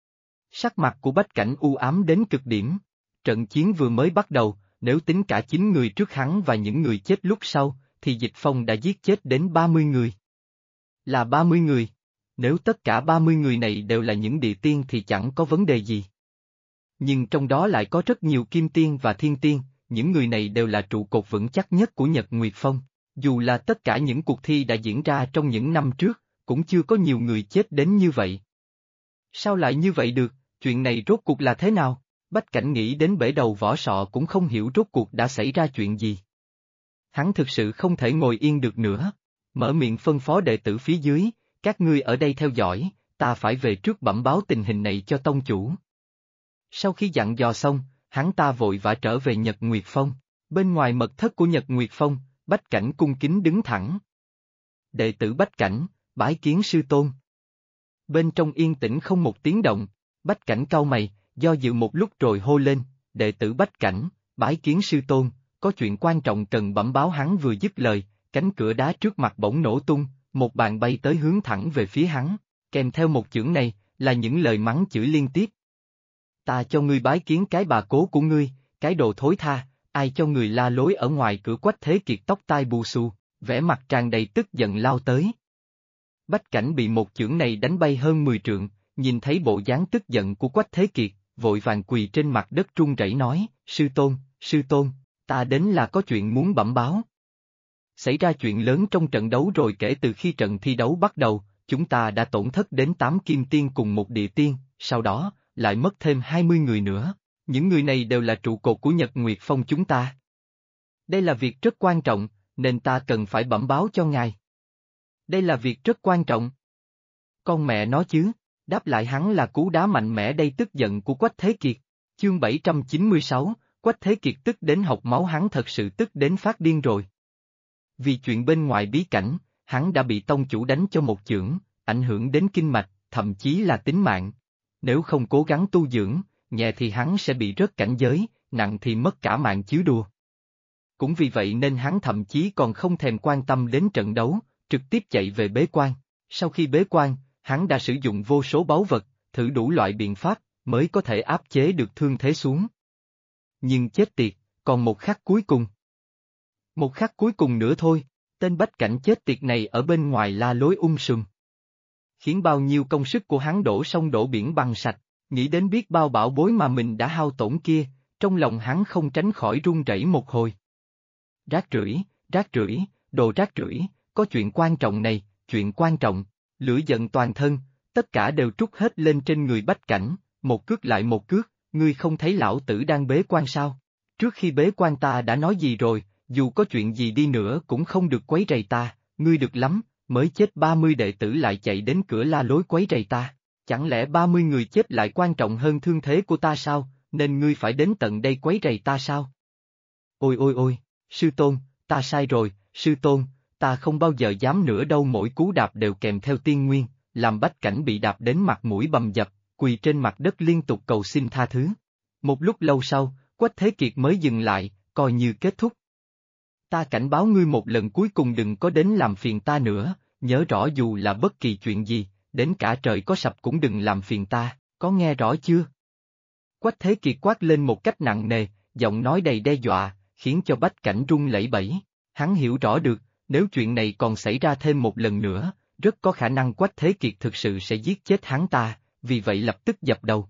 Sắc mặt của Bách Cảnh u ám đến cực điểm. Trận chiến vừa mới bắt đầu, nếu tính cả 9 người trước hắn và những người chết lúc sau, thì Dịch Phong đã giết chết đến 30 người. Là 30 người. Nếu tất cả 30 người này đều là những địa tiên thì chẳng có vấn đề gì. Nhưng trong đó lại có rất nhiều kim tiên và thiên tiên, những người này đều là trụ cột vững chắc nhất của Nhật Nguyệt Phong. Dù là tất cả những cuộc thi đã diễn ra trong những năm trước, cũng chưa có nhiều người chết đến như vậy. Sao lại như vậy được, chuyện này rốt cuộc là thế nào? Bách Cảnh nghĩ đến bể đầu vỏ sọ cũng không hiểu rốt cuộc đã xảy ra chuyện gì. Hắn thực sự không thể ngồi yên được nữa. Mở miệng phân phó đệ tử phía dưới, các ngươi ở đây theo dõi, ta phải về trước bẩm báo tình hình này cho tông chủ. Sau khi dặn dò xong, hắn ta vội vã trở về Nhật Nguyệt Phong. Bên ngoài mật thất của Nhật Nguyệt Phong, Bách Cảnh cung kính đứng thẳng. Đệ tử Bách Cảnh, bái kiến sư tôn. Bên trong yên tĩnh không một tiếng động, Bách Cảnh cau mày, do dự một lúc rồi hô lên, đệ tử Bách Cảnh, bái kiến sư tôn, có chuyện quan trọng cần bẩm báo. Hắn vừa dứt lời, cánh cửa đá trước mặt bỗng nổ tung, một bàn bay tới hướng thẳng về phía hắn, kèm theo một chưởng này, là những lời mắng chửi liên tiếp. Ta cho ngươi bái kiến cái bà cố của ngươi, cái đồ thối tha, ai cho người la lối ở ngoài cửa. Quách Thế Kiệt tóc tai bù xù, vẻ mặt tràn đầy tức giận lao tới. Bách Cảnh bị một chưởng này đánh bay hơn 10 trượng, nhìn thấy bộ dáng tức giận của Quách Thế Kiệt, vội vàng quỳ trên mặt đất run rẩy nói, sư tôn, ta đến là có chuyện muốn bẩm báo. Xảy ra chuyện lớn trong trận đấu rồi. Kể từ khi trận thi đấu bắt đầu, chúng ta đã tổn thất đến 8 kim tiên cùng một địa tiên, sau đó, lại mất thêm 20 người nữa. Những người này đều là trụ cột của Nhật Nguyệt Phong chúng ta. Đây là việc rất quan trọng, nên ta cần phải bẩm báo cho ngài. Đây là việc rất quan trọng. Con mẹ nó chứ, đáp lại hắn là cú đá mạnh mẽ đầy tức giận của Quách Thế Kiệt. Chương 796, Quách Thế Kiệt tức đến học máu. Hắn thật sự tức đến phát điên rồi. Vì chuyện bên ngoài bí cảnh, hắn đã bị tông chủ đánh cho một chưởng, ảnh hưởng đến kinh mạch, thậm chí là tính mạng. Nếu không cố gắng tu dưỡng, nhẹ thì hắn sẽ bị rớt cảnh giới, nặng thì mất cả mạng chứ đùa. cũng vì vậy nên hắn thậm chí còn không thèm quan tâm đến trận đấu, trực tiếp chạy về bế quan. Sau khi bế quan, hắn đã sử dụng vô số báu vật, thử đủ loại biện pháp, mới có thể áp chế được thương thế xuống. Nhưng chết tiệt, còn một khắc cuối cùng. Một khắc cuối cùng nữa thôi, tên bách cảnh chết tiệt này ở bên ngoài la lối sùm. Khiến bao nhiêu công sức của hắn đổ sông đổ biển bằng sạch, nghĩ đến biết bao bảo bối mà mình đã hao tổn kia, trong lòng hắn không tránh khỏi run rẩy một hồi. Rác rưởi, đồ rác rưởi, có chuyện quan trọng này, chuyện quan trọng, lửa giận toàn thân, tất cả đều trút hết lên trên người bách cảnh, một cước lại một cước, ngươi không thấy lão tử đang bế quan sao? Trước khi bế quan ta đã nói gì rồi, dù có chuyện gì đi nữa cũng không được quấy rầy ta, ngươi được lắm, mới chết 30 đệ tử lại chạy đến cửa la lối quấy rầy ta, chẳng lẽ 30 người chết lại quan trọng hơn thương thế của ta sao, nên ngươi phải đến tận đây quấy rầy ta sao? Ôi, sư tôn, ta sai rồi, sư tôn, ta không bao giờ dám nữa đâu, mỗi cú đạp đều kèm theo tiên nguyên, làm bách cảnh bị đạp đến mặt mũi bầm dập, quỳ trên mặt đất liên tục cầu xin tha thứ. Một lúc lâu sau, Quách Thế Kiệt mới dừng lại, coi như kết thúc. Ta cảnh báo ngươi một lần cuối cùng đừng có đến làm phiền ta nữa, nhớ rõ dù là bất kỳ chuyện gì, đến cả trời có sập cũng đừng làm phiền ta, có nghe rõ chưa? Quách Thế Kiệt quát lên một cách nặng nề, giọng nói đầy đe dọa, khiến cho bách cảnh run lẩy bẩy. Hắn hiểu rõ được, nếu chuyện này còn xảy ra thêm một lần nữa, rất có khả năng Quách Thế Kiệt thực sự sẽ giết chết hắn ta, vì vậy lập tức dập đầu.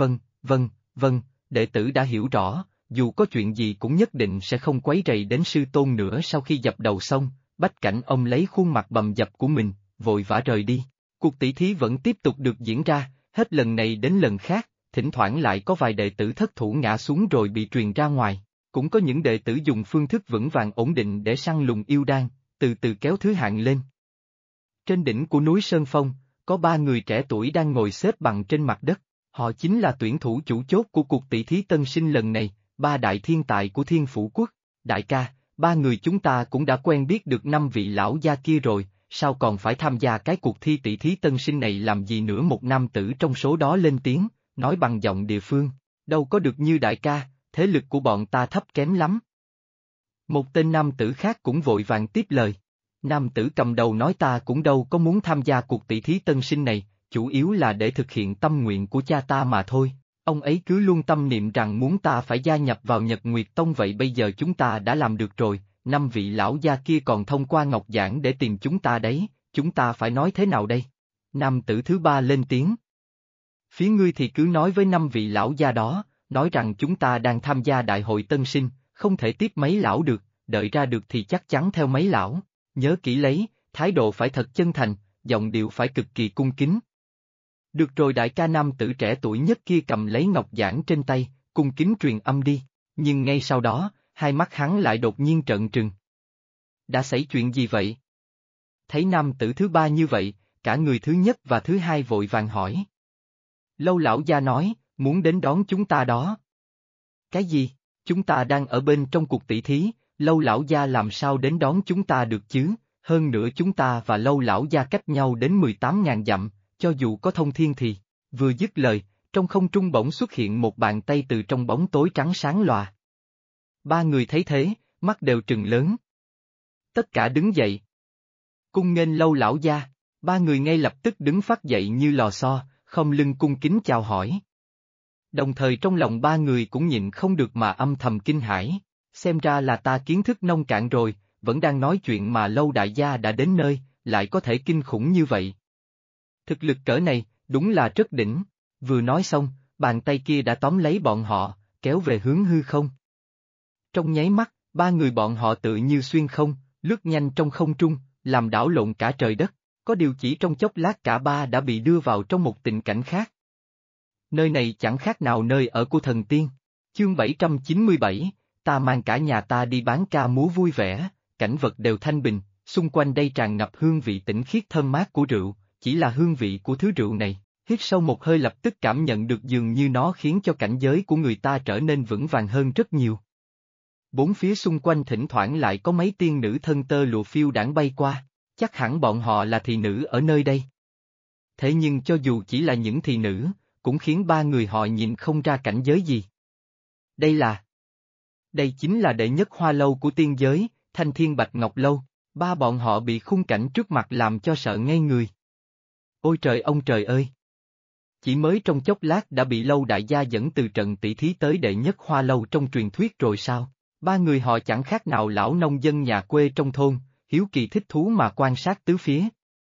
Vâng, đệ tử đã hiểu rõ, dù có chuyện gì cũng nhất định sẽ không quấy rầy đến sư tôn nữa. Sau khi dập đầu xong, bách cảnh ông lấy khuôn mặt bầm dập của mình, vội vã rời đi. Cuộc tỷ thí vẫn tiếp tục được diễn ra, hết lần này đến lần khác, thỉnh thoảng lại có vài đệ tử thất thủ ngã xuống rồi bị truyền ra ngoài. Cũng có những đệ tử dùng phương thức vững vàng ổn định để săn lùng yêu đan, từ từ kéo thứ hạng lên. Trên đỉnh của núi Sơn Phong, có 3 người trẻ tuổi đang ngồi xếp bằng trên mặt đất, họ chính là tuyển thủ chủ chốt của cuộc tỷ thí tân sinh lần này, 3 đại thiên tài của Thiên Phủ Quốc. Đại ca, 3 người chúng ta cũng đã quen biết được 5 vị lão gia kia rồi, sao còn phải tham gia cái cuộc thi tỷ thí tân sinh này làm gì nữa? Một nam tử trong số đó lên tiếng, nói bằng giọng địa phương, đâu có được như đại ca, thế lực của bọn ta thấp kém lắm. Một tên nam tử khác cũng vội vàng tiếp lời. Nam tử cầm đầu nói ta cũng đâu có muốn tham gia cuộc tỷ thí tân sinh này, chủ yếu là để thực hiện tâm nguyện của cha ta mà thôi. Ông ấy cứ luôn tâm niệm rằng muốn ta phải gia nhập vào Nhật Nguyệt Tông, vậy bây giờ chúng ta đã làm được rồi, 5 vị lão gia kia còn thông qua ngọc giản để tìm chúng ta đấy, chúng ta phải nói thế nào đây? Nam tử thứ 3 lên tiếng. Phía ngươi thì cứ nói với 5 vị lão gia đó, nói rằng chúng ta đang tham gia đại hội tân sinh, không thể tiếp mấy lão được, đợi ra được thì chắc chắn theo mấy lão, nhớ kỹ lấy, thái độ phải thật chân thành, giọng điệu phải cực kỳ cung kính. Được rồi đại ca. Nam tử trẻ tuổi nhất kia cầm lấy ngọc giản trên tay, cung kính truyền âm đi, nhưng ngay sau đó, hai mắt hắn lại đột nhiên trợn trừng. Đã xảy chuyện gì vậy? Thấy nam tử thứ 3 như vậy, cả người thứ nhất và thứ 2 vội vàng hỏi. Lâu lão gia nói, muốn đến đón chúng ta đó. Cái gì? Chúng ta đang ở bên trong cuộc tỷ thí, Lâu lão gia làm sao đến đón chúng ta được chứ? Hơn nữa chúng ta và Lâu lão gia cách nhau đến 18.000 dặm, cho dù có thông thiên thì... Vừa dứt lời, trong không trung bỗng xuất hiện một bàn tay từ trong bóng tối trắng sáng lòa. 3 người thấy thế, mắt đều trừng lớn. Tất cả đứng dậy. Cung nghênh Lâu lão gia. 3 người ngay lập tức đứng phắt dậy như lò xo, không lưng cung kính chào hỏi. Đồng thời trong lòng 3 người cũng nhịn không được mà âm thầm kinh hãi, xem ra là ta kiến thức nông cạn rồi, vẫn đang nói chuyện mà Lâu đại gia đã đến nơi, lại có thể kinh khủng như vậy. Thực lực cỡ này, đúng là rất đỉnh. Vừa nói xong, bàn tay kia đã tóm lấy bọn họ, kéo về hướng hư không. Trong nháy mắt, 3 người bọn họ tự như xuyên không, lướt nhanh trong không trung, làm đảo lộn cả trời đất, có điều chỉ trong chốc lát cả 3 đã bị đưa vào trong một tình cảnh khác. Nơi này chẳng khác nào nơi ở của thần tiên. Chương 797, ta mang cả nhà ta đi bán ca múa vui vẻ, cảnh vật đều thanh bình, xung quanh đây tràn ngập hương vị tĩnh khiết thơm mát của rượu, chỉ là hương vị của thứ rượu này, hít sâu một hơi lập tức cảm nhận được dường như nó khiến cho cảnh giới của người ta trở nên vững vàng hơn rất nhiều. Bốn phía xung quanh thỉnh thoảng lại có mấy tiên nữ thân tơ lụa phiêu đãng bay qua, chắc hẳn bọn họ là thị nữ ở nơi đây. Thế nhưng cho dù chỉ là những thị nữ, cũng khiến 3 người họ nhìn không ra cảnh giới gì. Đây là... Đây chính là đệ nhất hoa lâu của tiên giới, Thanh Thiên Bạch Ngọc Lâu. Ba bọn họ bị khung cảnh trước mặt làm cho sợ ngây người. Ôi trời ông trời ơi! Chỉ mới trong chốc lát đã bị Lâu đại gia dẫn từ trận tỷ thí tới đệ nhất hoa lâu trong truyền thuyết rồi sao? Ba người họ chẳng khác nào lão nông dân nhà quê trong thôn, hiếu kỳ thích thú mà quan sát tứ phía.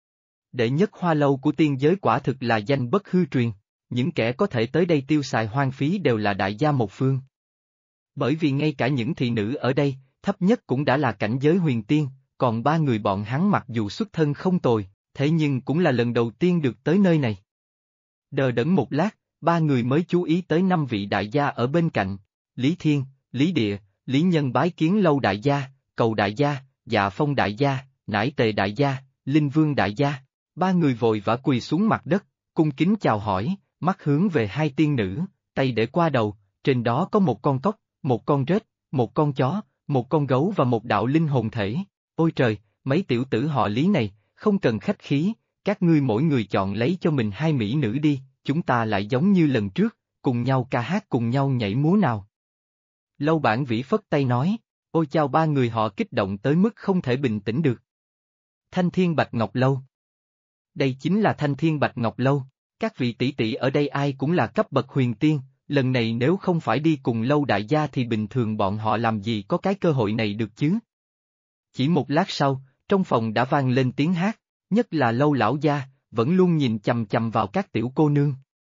Đệ nhất hoa lâu của tiên giới quả thực là danh bất hư truyền, những kẻ có thể tới đây tiêu xài hoang phí đều là đại gia một phương. Bởi vì ngay cả những thị nữ ở đây, thấp nhất cũng đã là cảnh giới huyền tiên, còn ba người bọn hắn mặc dù xuất thân không tồi, thế nhưng cũng là lần đầu tiên được tới nơi này. Đờ đẫn một lát, ba người mới chú ý tới 5 vị đại gia ở bên cạnh, Lý Thiên, Lý Địa, Lý Nhân bái kiến Lâu đại gia, Cầu đại gia, Dạ Phong đại gia, Nải Tề đại gia, Linh Vương đại gia. Ba người vội vã quỳ xuống mặt đất, cung kính chào hỏi, mắt hướng về hai tiên nữ, tay để qua đầu, trên đó có một con cóc, một con rết, một con chó, một con gấu và một đạo linh hồn thể. Ôi trời, mấy tiểu tử họ Lý này, không cần khách khí, các ngươi mỗi người chọn lấy cho mình 2 mỹ nữ đi, chúng ta lại giống như lần trước, cùng nhau ca hát cùng nhau nhảy múa nào. Lâu Bản Vĩ phất tay nói, ôi chao, ba người họ kích động tới mức không thể bình tĩnh được. Thanh Thiên Bạch Ngọc Lâu. Đây chính là Thanh Thiên Bạch Ngọc Lâu, các vị tỷ tỷ ở đây ai cũng là cấp bậc huyền tiên, lần này nếu không phải đi cùng Lâu đại gia thì bình thường bọn họ làm gì có cái cơ hội này được chứ. Chỉ một lát sau, trong phòng đã vang lên tiếng hát, nhất là Lâu lão gia, vẫn luôn nhìn chằm chằm vào các tiểu cô nương.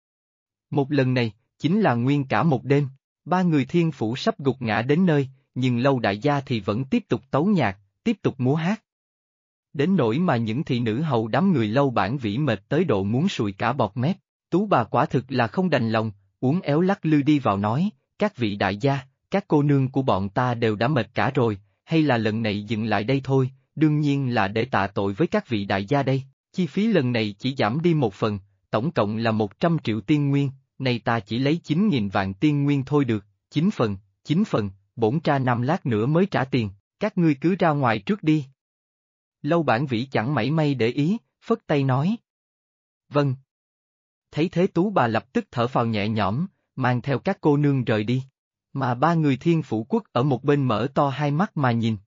Một lần này, chính là nguyên cả một đêm, ba người thiên phủ sắp gục ngã đến nơi, nhưng Lâu đại gia thì vẫn tiếp tục tấu nhạc, tiếp tục múa hát. Đến nỗi mà những thị nữ hầu đám người Lâu Bản Vĩ mệt tới độ muốn sùi cả bọt mép, Tú bà quả thực là không đành lòng, uốn éo lắc lư đi vào nói, các vị đại gia, các cô nương của bọn ta đều đã mệt cả rồi, hay là lần này dừng lại đây thôi, đương nhiên là để tạ tội với các vị đại gia đây, chi phí lần này chỉ giảm đi 1 phần, tổng cộng là 100 triệu tiên nguyên, này ta chỉ lấy 9.000 vạn tiên nguyên thôi được, 9 phần, bổn tra 5 lát nữa mới trả tiền, các ngươi cứ ra ngoài trước đi. Lâu Bản Vĩ chẳng mảy may để ý, phất tay nói. Vâng. Thấy thế Tú bà lập tức thở phào nhẹ nhõm, mang theo các cô nương rời đi. Mà ba người thiên phủ quốc ở một bên mở to hai mắt mà nhìn.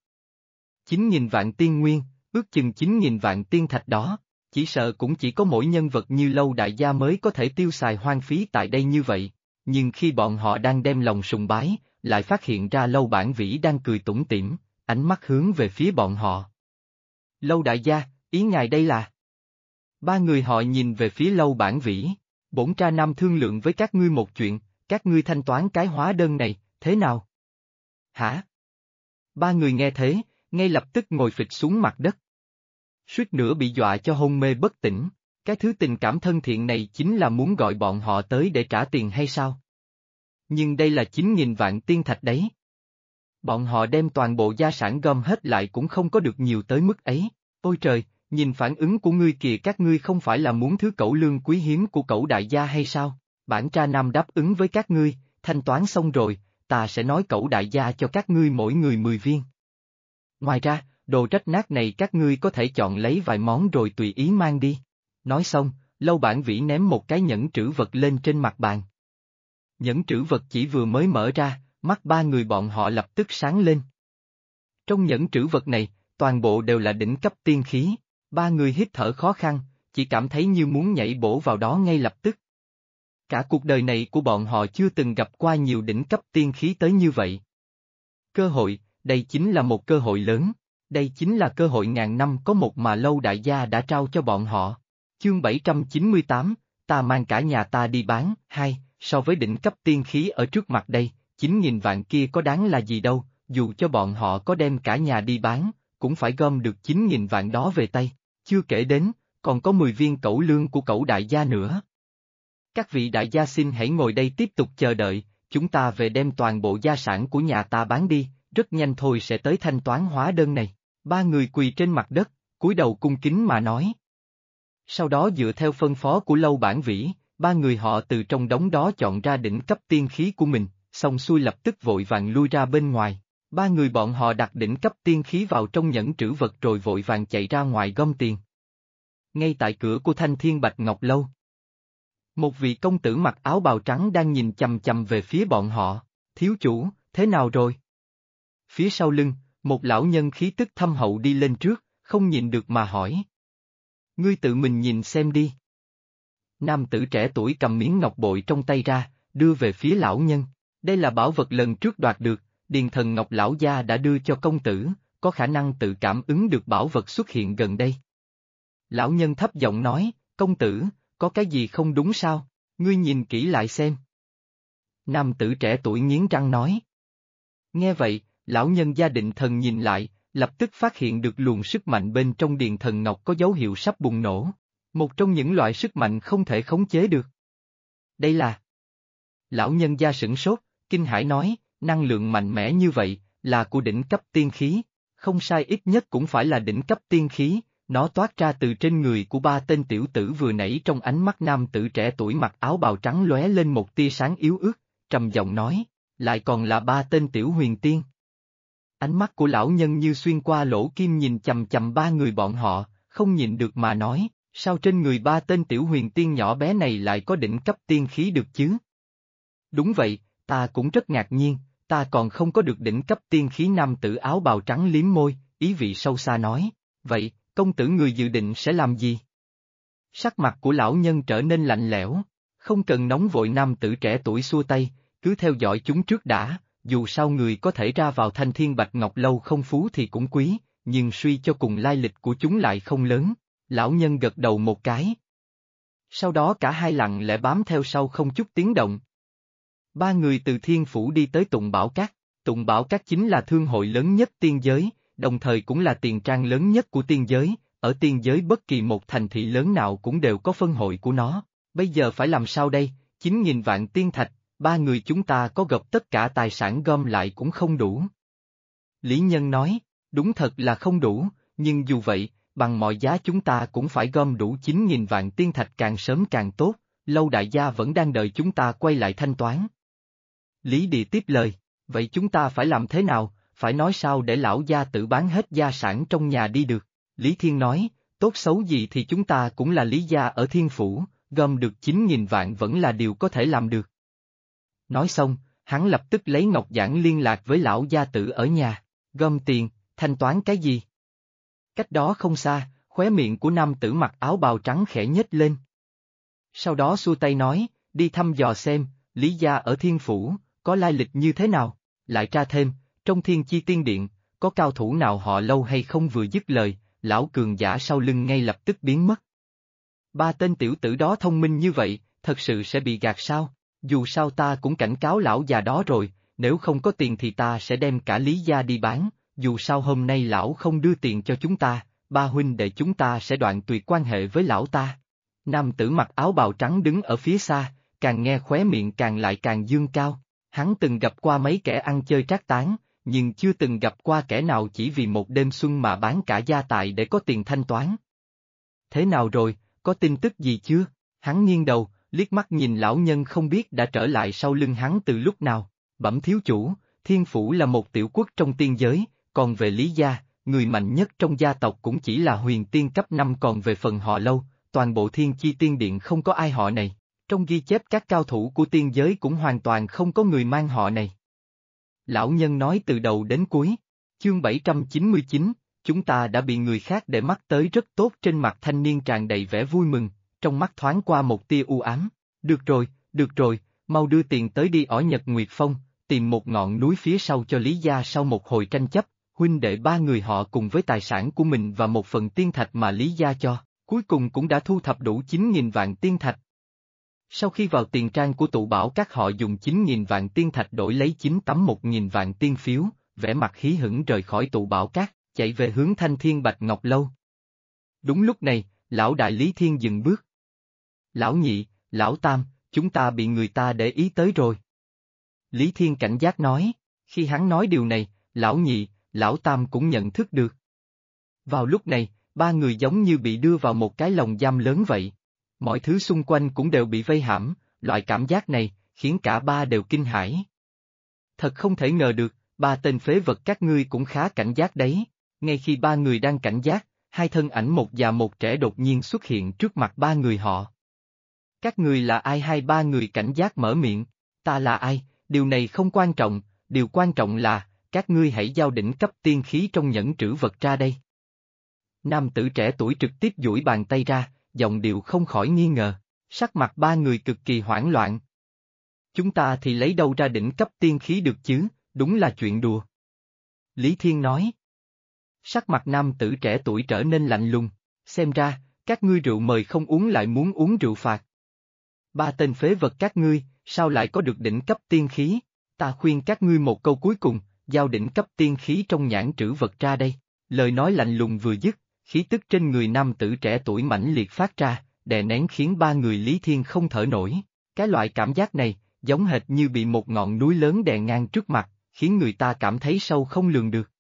9.000 vạn tiên nguyên, ước chừng 9.000 vạn tiên thạch đó, chỉ sợ cũng chỉ có mỗi nhân vật như Lâu đại gia mới có thể tiêu xài hoang phí tại đây như vậy. Nhưng khi bọn họ đang đem lòng sùng bái, lại phát hiện ra Lâu Bản Vĩ đang cười tủm tỉm, ánh mắt hướng về phía bọn họ. Lâu đại gia, ý ngài đây là? Ba người họ nhìn về phía Lâu Bản Vĩ, bổn tra nam thương lượng với các ngươi một chuyện, các ngươi thanh toán cái hóa đơn này, thế nào? Hả? Ba người nghe thế, ngay lập tức ngồi phịch xuống mặt đất. Suýt nữa bị dọa cho hôn mê bất tỉnh, cái thứ tình cảm thân thiện này chính là muốn gọi bọn họ tới để trả tiền hay sao? Nhưng đây là 9.000 vạn tiên thạch đấy. Bọn họ đem toàn bộ gia sản gom hết lại cũng không có được nhiều tới mức ấy. Ôi trời, nhìn phản ứng của ngươi kìa, các ngươi không phải là muốn thứ cẩu lương quý hiếm của cẩu đại gia hay sao? Bản tra nam đáp ứng với các ngươi, thanh toán xong rồi, ta sẽ nói cẩu đại gia cho các ngươi mỗi người 10 viên. Ngoài ra, đồ rách nát này các ngươi có thể chọn lấy vài món rồi tùy ý mang đi. Nói xong, Lâu Bản Vĩ ném một cái nhẫn trữ vật lên trên mặt bàn. Nhẫn trữ vật chỉ vừa mới mở ra, mắt ba người bọn họ lập tức sáng lên. Trong nhẫn trữ vật này, toàn bộ đều là đỉnh cấp tiên khí, ba người hít thở khó khăn, chỉ cảm thấy như muốn nhảy bổ vào đó ngay lập tức. Cả cuộc đời này của bọn họ chưa từng gặp qua nhiều đỉnh cấp tiên khí tới như vậy. Cơ hội, đây chính là một cơ hội lớn, đây chính là cơ hội ngàn năm có một mà Lâu đại gia đã trao cho bọn họ. Chương 798, ta mang cả nhà ta đi bán, so với đỉnh cấp tiên khí ở trước mặt đây, 9.000 vạn kia có đáng là gì đâu, dù cho bọn họ có đem cả nhà đi bán, cũng phải gom được 9.000 vạn đó về tay, chưa kể đến, còn có 10 viên cẩu lương của cẩu đại gia nữa. Các vị đại gia xin hãy ngồi đây tiếp tục chờ đợi, chúng ta về đem toàn bộ gia sản của nhà ta bán đi, rất nhanh thôi sẽ tới thanh toán hóa đơn này. Ba người quỳ trên mặt đất, cúi đầu cung kính mà nói. Sau đó dựa theo phân phó của Lâu Bản Vĩ, ba người họ từ trong đống đó chọn ra đỉnh cấp tiên khí của mình, xong xuôi lập tức vội vàng lui ra bên ngoài. Ba người bọn họ đặt đỉnh cấp tiên khí vào trong nhẫn trữ vật rồi vội vàng chạy ra ngoài gom tiền. Ngay tại cửa của Thanh Thiên Bạch Ngọc Lâu, một vị công tử mặc áo bào trắng đang nhìn chằm chằm về phía bọn họ. Thiếu chủ, thế nào rồi? Phía sau lưng, một lão nhân khí tức thâm hậu đi lên trước, không nhìn được mà hỏi. Ngươi tự mình nhìn xem đi. Nam tử trẻ tuổi cầm miếng ngọc bội trong tay ra, đưa về phía lão nhân. Đây là bảo vật lần trước đoạt được, Điền Thần Ngọc lão gia đã đưa cho công tử, có khả năng tự cảm ứng được bảo vật xuất hiện gần đây. Lão nhân thấp giọng nói, công tử, có cái gì không đúng sao, ngươi nhìn kỹ lại xem. Nam tử trẻ tuổi nghiến răng nói. Nghe vậy, lão nhân gia Định Thần nhìn lại, lập tức phát hiện được luồng sức mạnh bên trong Điền Thần Ngọc có dấu hiệu sắp bùng nổ. Một trong những loại sức mạnh không thể khống chế được. Đây là... Lão nhân gia sửng sốt, kinh hãi nói, năng lượng mạnh mẽ như vậy, là của đỉnh cấp tiên khí, không sai ít nhất cũng phải là đỉnh cấp tiên khí, nó toát ra từ trên người của ba tên tiểu tử vừa nãy trong ánh mắt nam tử trẻ tuổi mặc áo bào trắng lóe lên một tia sáng yếu ớt, trầm giọng nói, lại còn là ba tên tiểu huyền tiên. Ánh mắt của lão nhân như xuyên qua lỗ kim nhìn chầm chầm ba người bọn họ, không nhịn được mà nói, sao trên người ba tên tiểu huyền tiên nhỏ bé này lại có đỉnh cấp tiên khí được chứ? Đúng vậy, ta cũng rất ngạc nhiên, ta còn không có được đỉnh cấp tiên khí. Nam tử áo bào trắng liếm môi, ý vị sâu xa nói, vậy, công tử người dự định sẽ làm gì? Sắc mặt của lão nhân trở nên lạnh lẽo, không cần nóng vội. Nam tử trẻ tuổi xua tay, cứ theo dõi chúng trước đã, dù sao người có thể ra vào Thanh Thiên Bạch Ngọc lâu không phú thì cũng quý, nhưng suy cho cùng lai lịch của chúng lại không lớn. Lão nhân gật đầu một cái. Sau đó cả hai lặng lẽ bám theo sau không chút tiếng động. Ba người từ Thiên Phủ đi tới Tụng Bảo Các. Tụng Bảo Các chính là thương hội lớn nhất tiên giới, đồng thời cũng là tiền trang lớn nhất của tiên giới, ở tiên giới bất kỳ một thành thị lớn nào cũng đều có phân hội của nó. Bây giờ phải làm sao đây? 9.000 vạn tiên thạch, ba người chúng ta có gộp tất cả tài sản gom lại cũng không đủ. Lý Nhân nói, đúng thật là không đủ, nhưng dù vậy, bằng mọi giá chúng ta cũng phải gom đủ 9.000 vạn tiên thạch càng sớm càng tốt, Lâu đại gia vẫn đang đợi chúng ta quay lại thanh toán. Lý Địa tiếp lời, vậy chúng ta phải làm thế nào, phải nói sao để lão gia tự bán hết gia sản trong nhà đi được? Lý Thiên nói, tốt xấu gì thì chúng ta cũng là Lý gia ở Thiên Phủ, gom được 9.000 vạn vẫn là điều có thể làm được. Nói xong, hắn lập tức lấy ngọc giản liên lạc với lão gia tử ở nhà, gom tiền, thanh toán cái gì? Cách đó không xa, khóe miệng của nam tử mặc áo bào trắng khẽ nhếch lên. Sau đó xua tay nói, đi thăm dò xem, Lý gia ở Thiên Phủ, có lai lịch như thế nào, lại tra thêm, trong Thiên Chi Tiên Điện, có cao thủ nào họ Lâu hay không? Vừa dứt lời, lão cường giả sau lưng ngay lập tức biến mất. Ba tên tiểu tử đó thông minh như vậy, thật sự sẽ bị gạt sao? Dù sao ta cũng cảnh cáo lão già đó rồi, nếu không có tiền thì ta sẽ đem cả Lý gia đi bán, dù sao hôm nay lão không đưa tiền cho chúng ta, ba huynh đệ chúng ta sẽ đoạn tuyệt quan hệ với lão ta. Nam tử mặc áo bào trắng đứng ở phía xa, càng nghe khóe miệng càng lại càng dương cao, hắn từng gặp qua mấy kẻ ăn chơi trác tán, nhưng chưa từng gặp qua kẻ nào chỉ vì một đêm xuân mà bán cả gia tài để có tiền thanh toán. Thế nào rồi, có tin tức gì chưa? Hắn nghiêng đầu, liếc mắt nhìn lão nhân không biết đã trở lại sau lưng hắn từ lúc nào. Bẩm thiếu chủ, Thiên Phủ là một tiểu quốc trong tiên giới, còn về Lý gia, người mạnh nhất trong gia tộc cũng chỉ là huyền tiên cấp 5, còn về phần họ Lâu, toàn bộ Thiên Chi Tiên Điện không có ai họ này. Trong ghi chép các cao thủ của tiên giới cũng hoàn toàn không có người mang họ này. Lão nhân nói từ đầu đến cuối. Chương 799, chúng ta đã bị người khác để mắt tới rất tốt. Trên mặt thanh niên tràn đầy vẻ vui mừng, trong mắt thoáng qua một tia u ám. Được rồi, mau đưa tiền tới đi. Ở Nhật Nguyệt Phong, tìm một ngọn núi phía sau cho Lý gia. Sau một hồi tranh chấp, huynh đệ ba người họ cùng với tài sản của mình và một phần tiên thạch mà Lý gia cho, cuối cùng cũng đã thu thập đủ 9.000 vạn tiên thạch. Sau khi vào tiền trang của Tụ Bảo Các, họ dùng 9.000 vạn tiên thạch đổi lấy 9 tấm 1.000 vạn tiên phiếu, vẻ mặt hí hửng rời khỏi Tụ Bảo Các, chạy về hướng Thanh Thiên Bạch Ngọc Lâu. Đúng lúc này, lão đại Lý Thiên dừng bước. Lão nhị, lão tam, chúng ta bị người ta để ý tới rồi. Lý Thiên cảnh giác nói, khi hắn nói điều này, lão nhị, lão tam cũng nhận thức được. Vào lúc này, ba người giống như bị đưa vào một cái lồng giam lớn vậy. Mọi thứ xung quanh cũng đều bị vây hãm, loại cảm giác này, khiến cả ba đều kinh hãi. Thật không thể ngờ được, ba tên phế vật các ngươi cũng khá cảnh giác đấy. Ngay khi ba người đang cảnh giác, hai thân ảnh một già một trẻ đột nhiên xuất hiện trước mặt ba người họ. Các người là ai? Hai ba người cảnh giác mở miệng, ta là ai, điều này không quan trọng, điều quan trọng là, các ngươi hãy giao đỉnh cấp tiên khí trong nhẫn trữ vật ra đây. Nam tử trẻ tuổi trực tiếp duỗi bàn tay ra, giọng điệu không khỏi nghi ngờ, sắc mặt ba người cực kỳ hoảng loạn. Chúng ta thì lấy đâu ra đỉnh cấp tiên khí được chứ, đúng là chuyện đùa. Lý Thiên nói. Sắc mặt nam tử trẻ tuổi trở nên lạnh lùng, xem ra, các ngươi rượu mời không uống lại muốn uống rượu phạt. Ba tên phế vật các ngươi, sao lại có được đỉnh cấp tiên khí? Ta khuyên các ngươi một câu cuối cùng, giao đỉnh cấp tiên khí trong nhãn trữ vật ra đây. Lời nói lạnh lùng vừa dứt, khí tức trên người nam tử trẻ tuổi mãnh liệt phát ra, đè nén khiến ba người Lý Thiên không thở nổi. Cái loại cảm giác này, giống hệt như bị một ngọn núi lớn đè ngang trước mặt, khiến người ta cảm thấy sâu không lường được.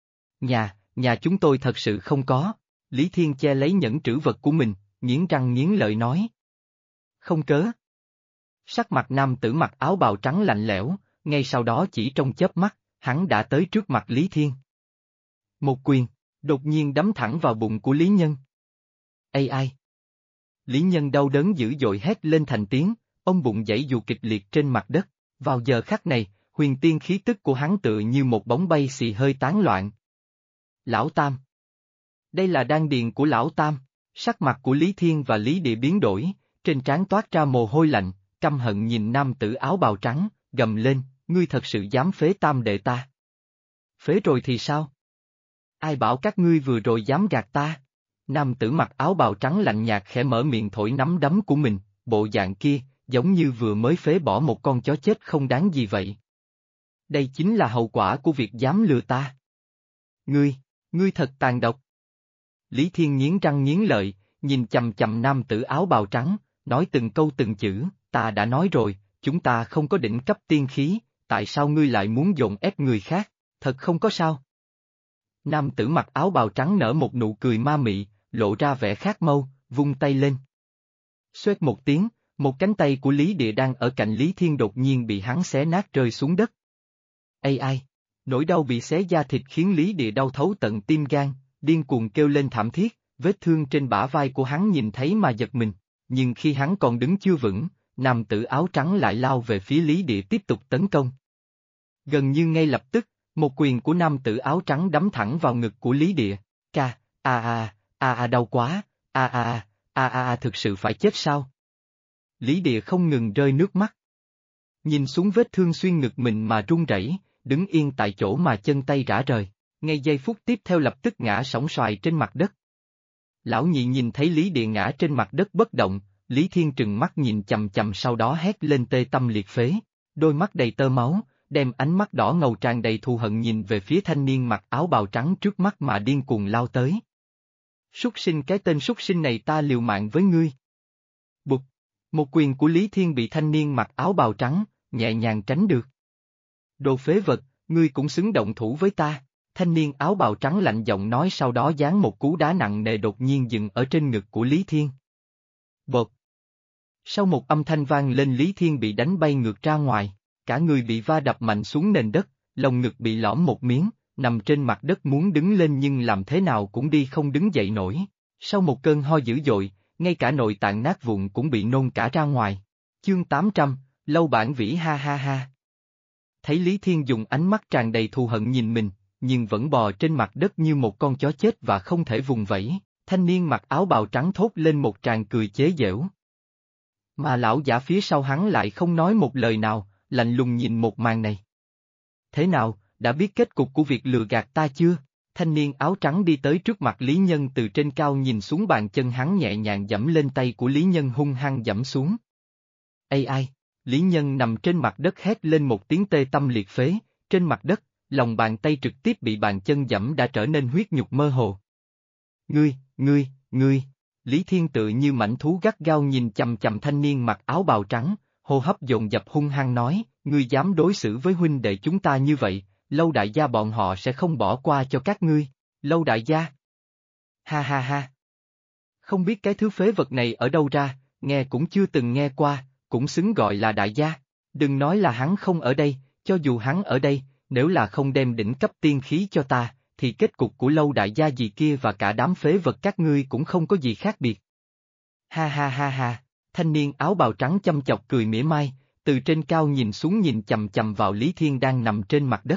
Nhà chúng tôi thật sự không có. Lý Thiên che lấy nhẫn trữ vật của mình, nghiến răng nghiến lợi nói. Không cớ. Sắc mặt nam tử mặc áo bào trắng lạnh lẽo, ngay sau đó chỉ trong chớp mắt, hắn đã tới trước mặt Lý Thiên. Một quyền, đột nhiên đấm thẳng vào bụng của Lý Nhân. Ai? Lý Nhân đau đớn dữ dội hét lên thành tiếng, ông bụng giãy giụa kịch liệt trên mặt đất. Vào giờ khắc này, huyền tiên khí tức của hắn tựa như một bóng bay xì hơi tán loạn. Lão Tam. Đây là đan điền của Lão Tam. Sắc mặt của Lý Thiên và Lý Địa biến đổi, trên trán toát ra mồ hôi lạnh, căm hận nhìn nam tử áo bào trắng, gầm lên, ngươi thật sự dám phế Tam đệ ta. Phế rồi thì sao? Ai bảo các ngươi vừa rồi dám gạt ta? Nam tử mặc áo bào trắng lạnh nhạt khẽ mở miệng thổi nắm đấm của mình, bộ dạng kia, giống như vừa mới phế bỏ một con chó chết không đáng gì vậy. Đây chính là hậu quả của việc dám lừa ta. Ngươi thật tàn độc. Lý Thiên nghiến răng nghiến lợi, nhìn chằm chằm nam tử áo bào trắng, nói từng câu từng chữ, ta đã nói rồi, chúng ta không có đỉnh cấp tiên khí, tại sao ngươi lại muốn dồn ép người khác, thật không có sao. Nam tử mặc áo bào trắng nở một nụ cười ma mị, lộ ra vẻ khát mâu, vung tay lên. Xoẹt một tiếng, một cánh tay của Lý Địa đang ở cạnh Lý Thiên đột nhiên bị hắn xé nát rơi xuống đất. Ai? Nỗi đau bị xé da thịt khiến Lý Địa đau thấu tận tim gan, điên cuồng kêu lên thảm thiết, vết thương trên bả vai của hắn nhìn thấy mà giật mình, nhưng khi hắn còn đứng chưa vững, nam tử áo trắng lại lao về phía Lý Địa tiếp tục tấn công. Gần như ngay lập tức, một quyền của nam tử áo trắng đấm thẳng vào ngực của Lý Địa, đau quá, thực sự phải chết sao? Lý Địa không ngừng rơi nước mắt. Nhìn xuống vết thương xuyên ngực mình mà run rẩy, đứng yên tại chỗ mà chân tay rã rời, ngay giây phút tiếp theo lập tức ngã sóng xoài trên mặt đất. Lão nhị nhìn thấy Lý Địa ngã trên mặt đất bất động, Lý Thiên trừng mắt nhìn chằm chằm sau đó hét lên tê tâm liệt phế, đôi mắt đầy tơ máu, đem ánh mắt đỏ ngầu tràn đầy thù hận nhìn về phía thanh niên mặc áo bào trắng trước mắt mà điên cuồng lao tới. Súc sinh, cái tên súc sinh này, ta liều mạng với ngươi. Bụp, một quyền của Lý Thiên bị thanh niên mặc áo bào trắng, nhẹ nhàng tránh được. Đồ phế vật, ngươi cũng xứng động thủ với ta, thanh niên áo bào trắng lạnh giọng nói, sau đó giáng một cú đá nặng nề đột nhiên dừng ở trên ngực của Lý Thiên. Bột. Sau một âm thanh vang lên, Lý Thiên bị đánh bay ngược ra ngoài, cả người bị va đập mạnh xuống nền đất, lồng ngực bị lõm một miếng, nằm trên mặt đất muốn đứng lên nhưng làm thế nào cũng đi không đứng dậy nổi. Sau một cơn ho dữ dội, ngay cả nội tạng nát vụn cũng bị nôn cả ra ngoài. Chương 800, Lâu Bản Vĩ ha ha ha. Thấy Lý Thiên dùng ánh mắt tràn đầy thù hận nhìn mình, nhưng vẫn bò trên mặt đất như một con chó chết và không thể vùng vẫy, thanh niên mặc áo bào trắng thốt lên một tràng cười chế giễu. Mà lão giả phía sau hắn lại không nói một lời nào, lạnh lùng nhìn một màn này. Thế nào, đã biết kết cục của việc lừa gạt ta chưa? Thanh niên áo trắng đi tới trước mặt Lý Nhân, từ trên cao nhìn xuống, bàn chân hắn nhẹ nhàng giẫm lên tay của Lý Nhân, hung hăng giẫm xuống. Ai? Lý Nhân nằm trên mặt đất hét lên một tiếng tê tâm liệt phế, trên mặt đất, lòng bàn tay trực tiếp bị bàn chân giẫm đã trở nên huyết nhục mơ hồ. Ngươi, Lý Thiên tự như mãnh thú gắt gao nhìn chằm chằm thanh niên mặc áo bào trắng, hô hấp dồn dập hung hăng nói, ngươi dám đối xử với huynh đệ chúng ta như vậy, Lâu đại gia bọn họ sẽ không bỏ qua cho các ngươi. Lâu đại gia? Ha ha ha. Không biết cái thứ phế vật này ở đâu ra, nghe cũng chưa từng nghe qua, cũng xứng gọi là đại gia. Đừng nói là hắn không ở đây, cho dù hắn ở đây, nếu là không đem đỉnh cấp tiên khí cho ta, thì kết cục của Lâu đại gia gì kia và cả đám phế vật các ngươi cũng không có gì khác biệt. Ha ha ha ha, thanh niên áo bào trắng châm chọc cười mỉa mai, từ trên cao nhìn xuống nhìn chằm chằm vào Lý Thiên đang nằm trên mặt đất,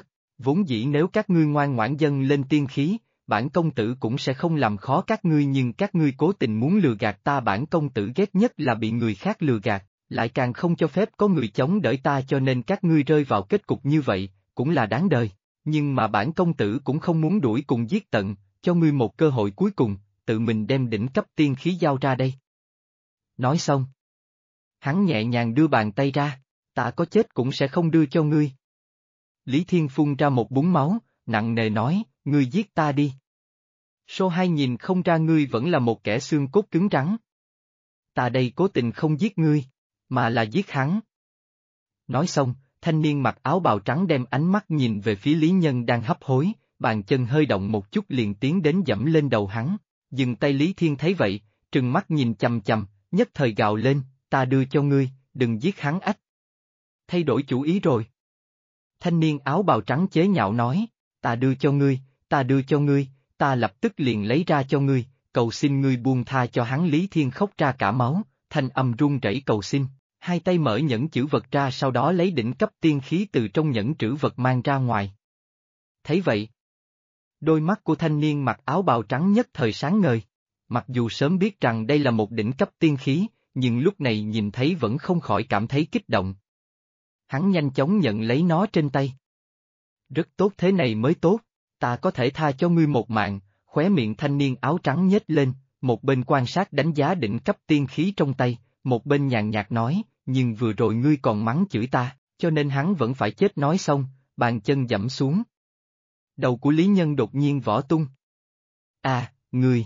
Vốn dĩ nếu các ngươi ngoan ngoãn dâng lên tiên khí, bản công tử cũng sẽ không làm khó các ngươi, nhưng các ngươi cố tình muốn lừa gạt ta. Bản công tử ghét nhất là bị người khác lừa gạt, lại càng không cho phép có người chống đỡ ta, cho nên các ngươi rơi vào kết cục như vậy, cũng là đáng đời. Nhưng mà bản công tử cũng không muốn đuổi cùng giết tận, cho ngươi một cơ hội cuối cùng, tự mình đem đỉnh cấp tiên khí giao ra đây. Nói xong, hắn nhẹ nhàng đưa bàn tay ra, ta có chết cũng sẽ không đưa cho ngươi. Lý Thiên phun ra một búng máu, nặng nề nói, ngươi giết ta đi. Số 2 nhìn không ra ngươi vẫn là một kẻ xương cốt cứng rắn. Ta đây cố tình không giết ngươi, mà là giết hắn. Nói xong, thanh niên mặc áo bào trắng đem ánh mắt nhìn về phía Lý Nhân đang hấp hối, bàn chân hơi động một chút liền tiến đến dẫm lên đầu hắn. Dừng tay. Lý Thiên thấy vậy, trừng mắt nhìn chằm chằm, nhất thời gào lên, ta đưa cho ngươi, đừng giết hắn. Ách! Thay đổi chủ ý rồi. Thanh niên áo bào trắng chế nhạo nói, ta đưa cho ngươi, ta đưa cho ngươi, ta lập tức liền lấy ra cho ngươi, cầu xin ngươi buông tha cho hắn. Lý Thiên khóc ra cả máu, thanh âm run rẩy cầu xin, hai tay mở nhẫn chữ vật ra, sau đó lấy đỉnh cấp tiên khí từ trong nhẫn trữ vật mang ra ngoài. Thấy vậy, đôi mắt của thanh niên mặc áo bào trắng nhất thời sáng ngời. Mặc dù sớm biết rằng đây là một đỉnh cấp tiên khí, nhưng lúc này nhìn thấy vẫn không khỏi cảm thấy kích động. Hắn nhanh chóng nhận lấy nó trên tay. Rất tốt, thế này mới tốt, ta có thể tha cho ngươi một mạng. Khóe miệng thanh niên áo trắng nhếch lên, một bên quan sát đánh giá đỉnh cấp tiên khí trong tay, một bên nhàn nhạt nói, nhưng vừa rồi ngươi còn mắng chửi ta, cho nên hắn vẫn phải chết. Nói xong, bàn chân giẫm xuống. Đầu của Lý Nhân đột nhiên vỡ tung. À, ngươi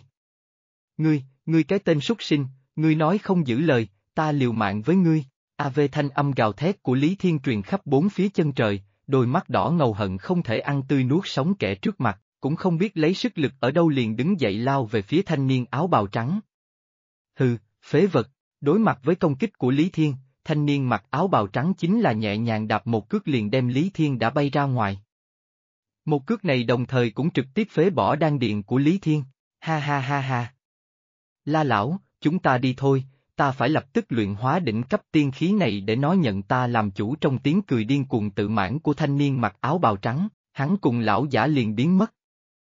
cái tên súc sinh, ngươi nói không giữ lời, ta liều mạng với ngươi. Về thanh âm gào thét của Lý Thiên truyền khắp bốn phía chân trời, đôi mắt đỏ ngầu hận không thể ăn tươi nuốt sống kẻ trước mặt, cũng không biết lấy sức lực ở đâu liền đứng dậy lao về phía thanh niên áo bào trắng. Hừ, phế vật, đối mặt với công kích của Lý Thiên, thanh niên mặc áo bào trắng chính là nhẹ nhàng đạp một cước liền đem Lý Thiên đã bay ra ngoài. Một cước này đồng thời cũng trực tiếp phế bỏ đan điền của Lý Thiên, ha ha ha ha. La lão, chúng ta đi thôi, ta phải lập tức luyện hóa đỉnh cấp tiên khí này để nó nhận ta làm chủ. Trong tiếng cười điên cuồng tự mãn của thanh niên mặc áo bào trắng, hắn cùng lão giả liền biến mất.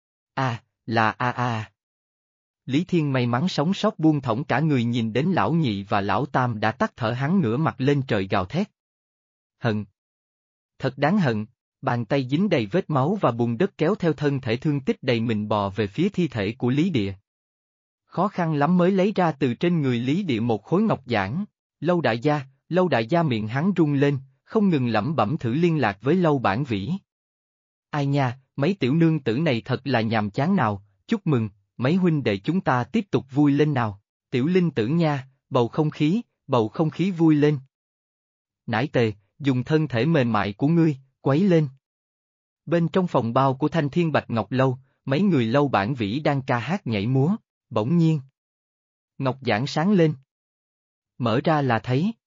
Lý Thiên may mắn sống sót buông thõng cả người, nhìn đến lão nhị và lão tam đã tắt thở, hắn ngửa mặt lên trời gào thét. Hận! Thật đáng hận! Bàn tay dính đầy vết máu và bùn đất kéo theo thân thể thương tích đầy mình bò về phía thi thể của Lý Địa. Khó khăn lắm mới lấy ra từ trên người Lý Địa một khối ngọc giản. Lâu đại gia miệng hắn rung lên, không ngừng lẩm bẩm thử liên lạc với Lâu Bản Vĩ. Ai nha, mấy tiểu nương tử này thật là nhàm chán nào, chúc mừng, mấy huynh đệ chúng ta tiếp tục vui lên nào, tiểu linh tử nha, bầu không khí vui lên. Nải Tề, dùng thân thể mềm mại của ngươi, quấy lên. Bên trong phòng bao của Thanh Thiên Bạch Ngọc Lâu, mấy người Lâu Bản Vĩ đang ca hát nhảy múa, bỗng nhiên. Ngọc giản sáng lên. Mở ra là thấy.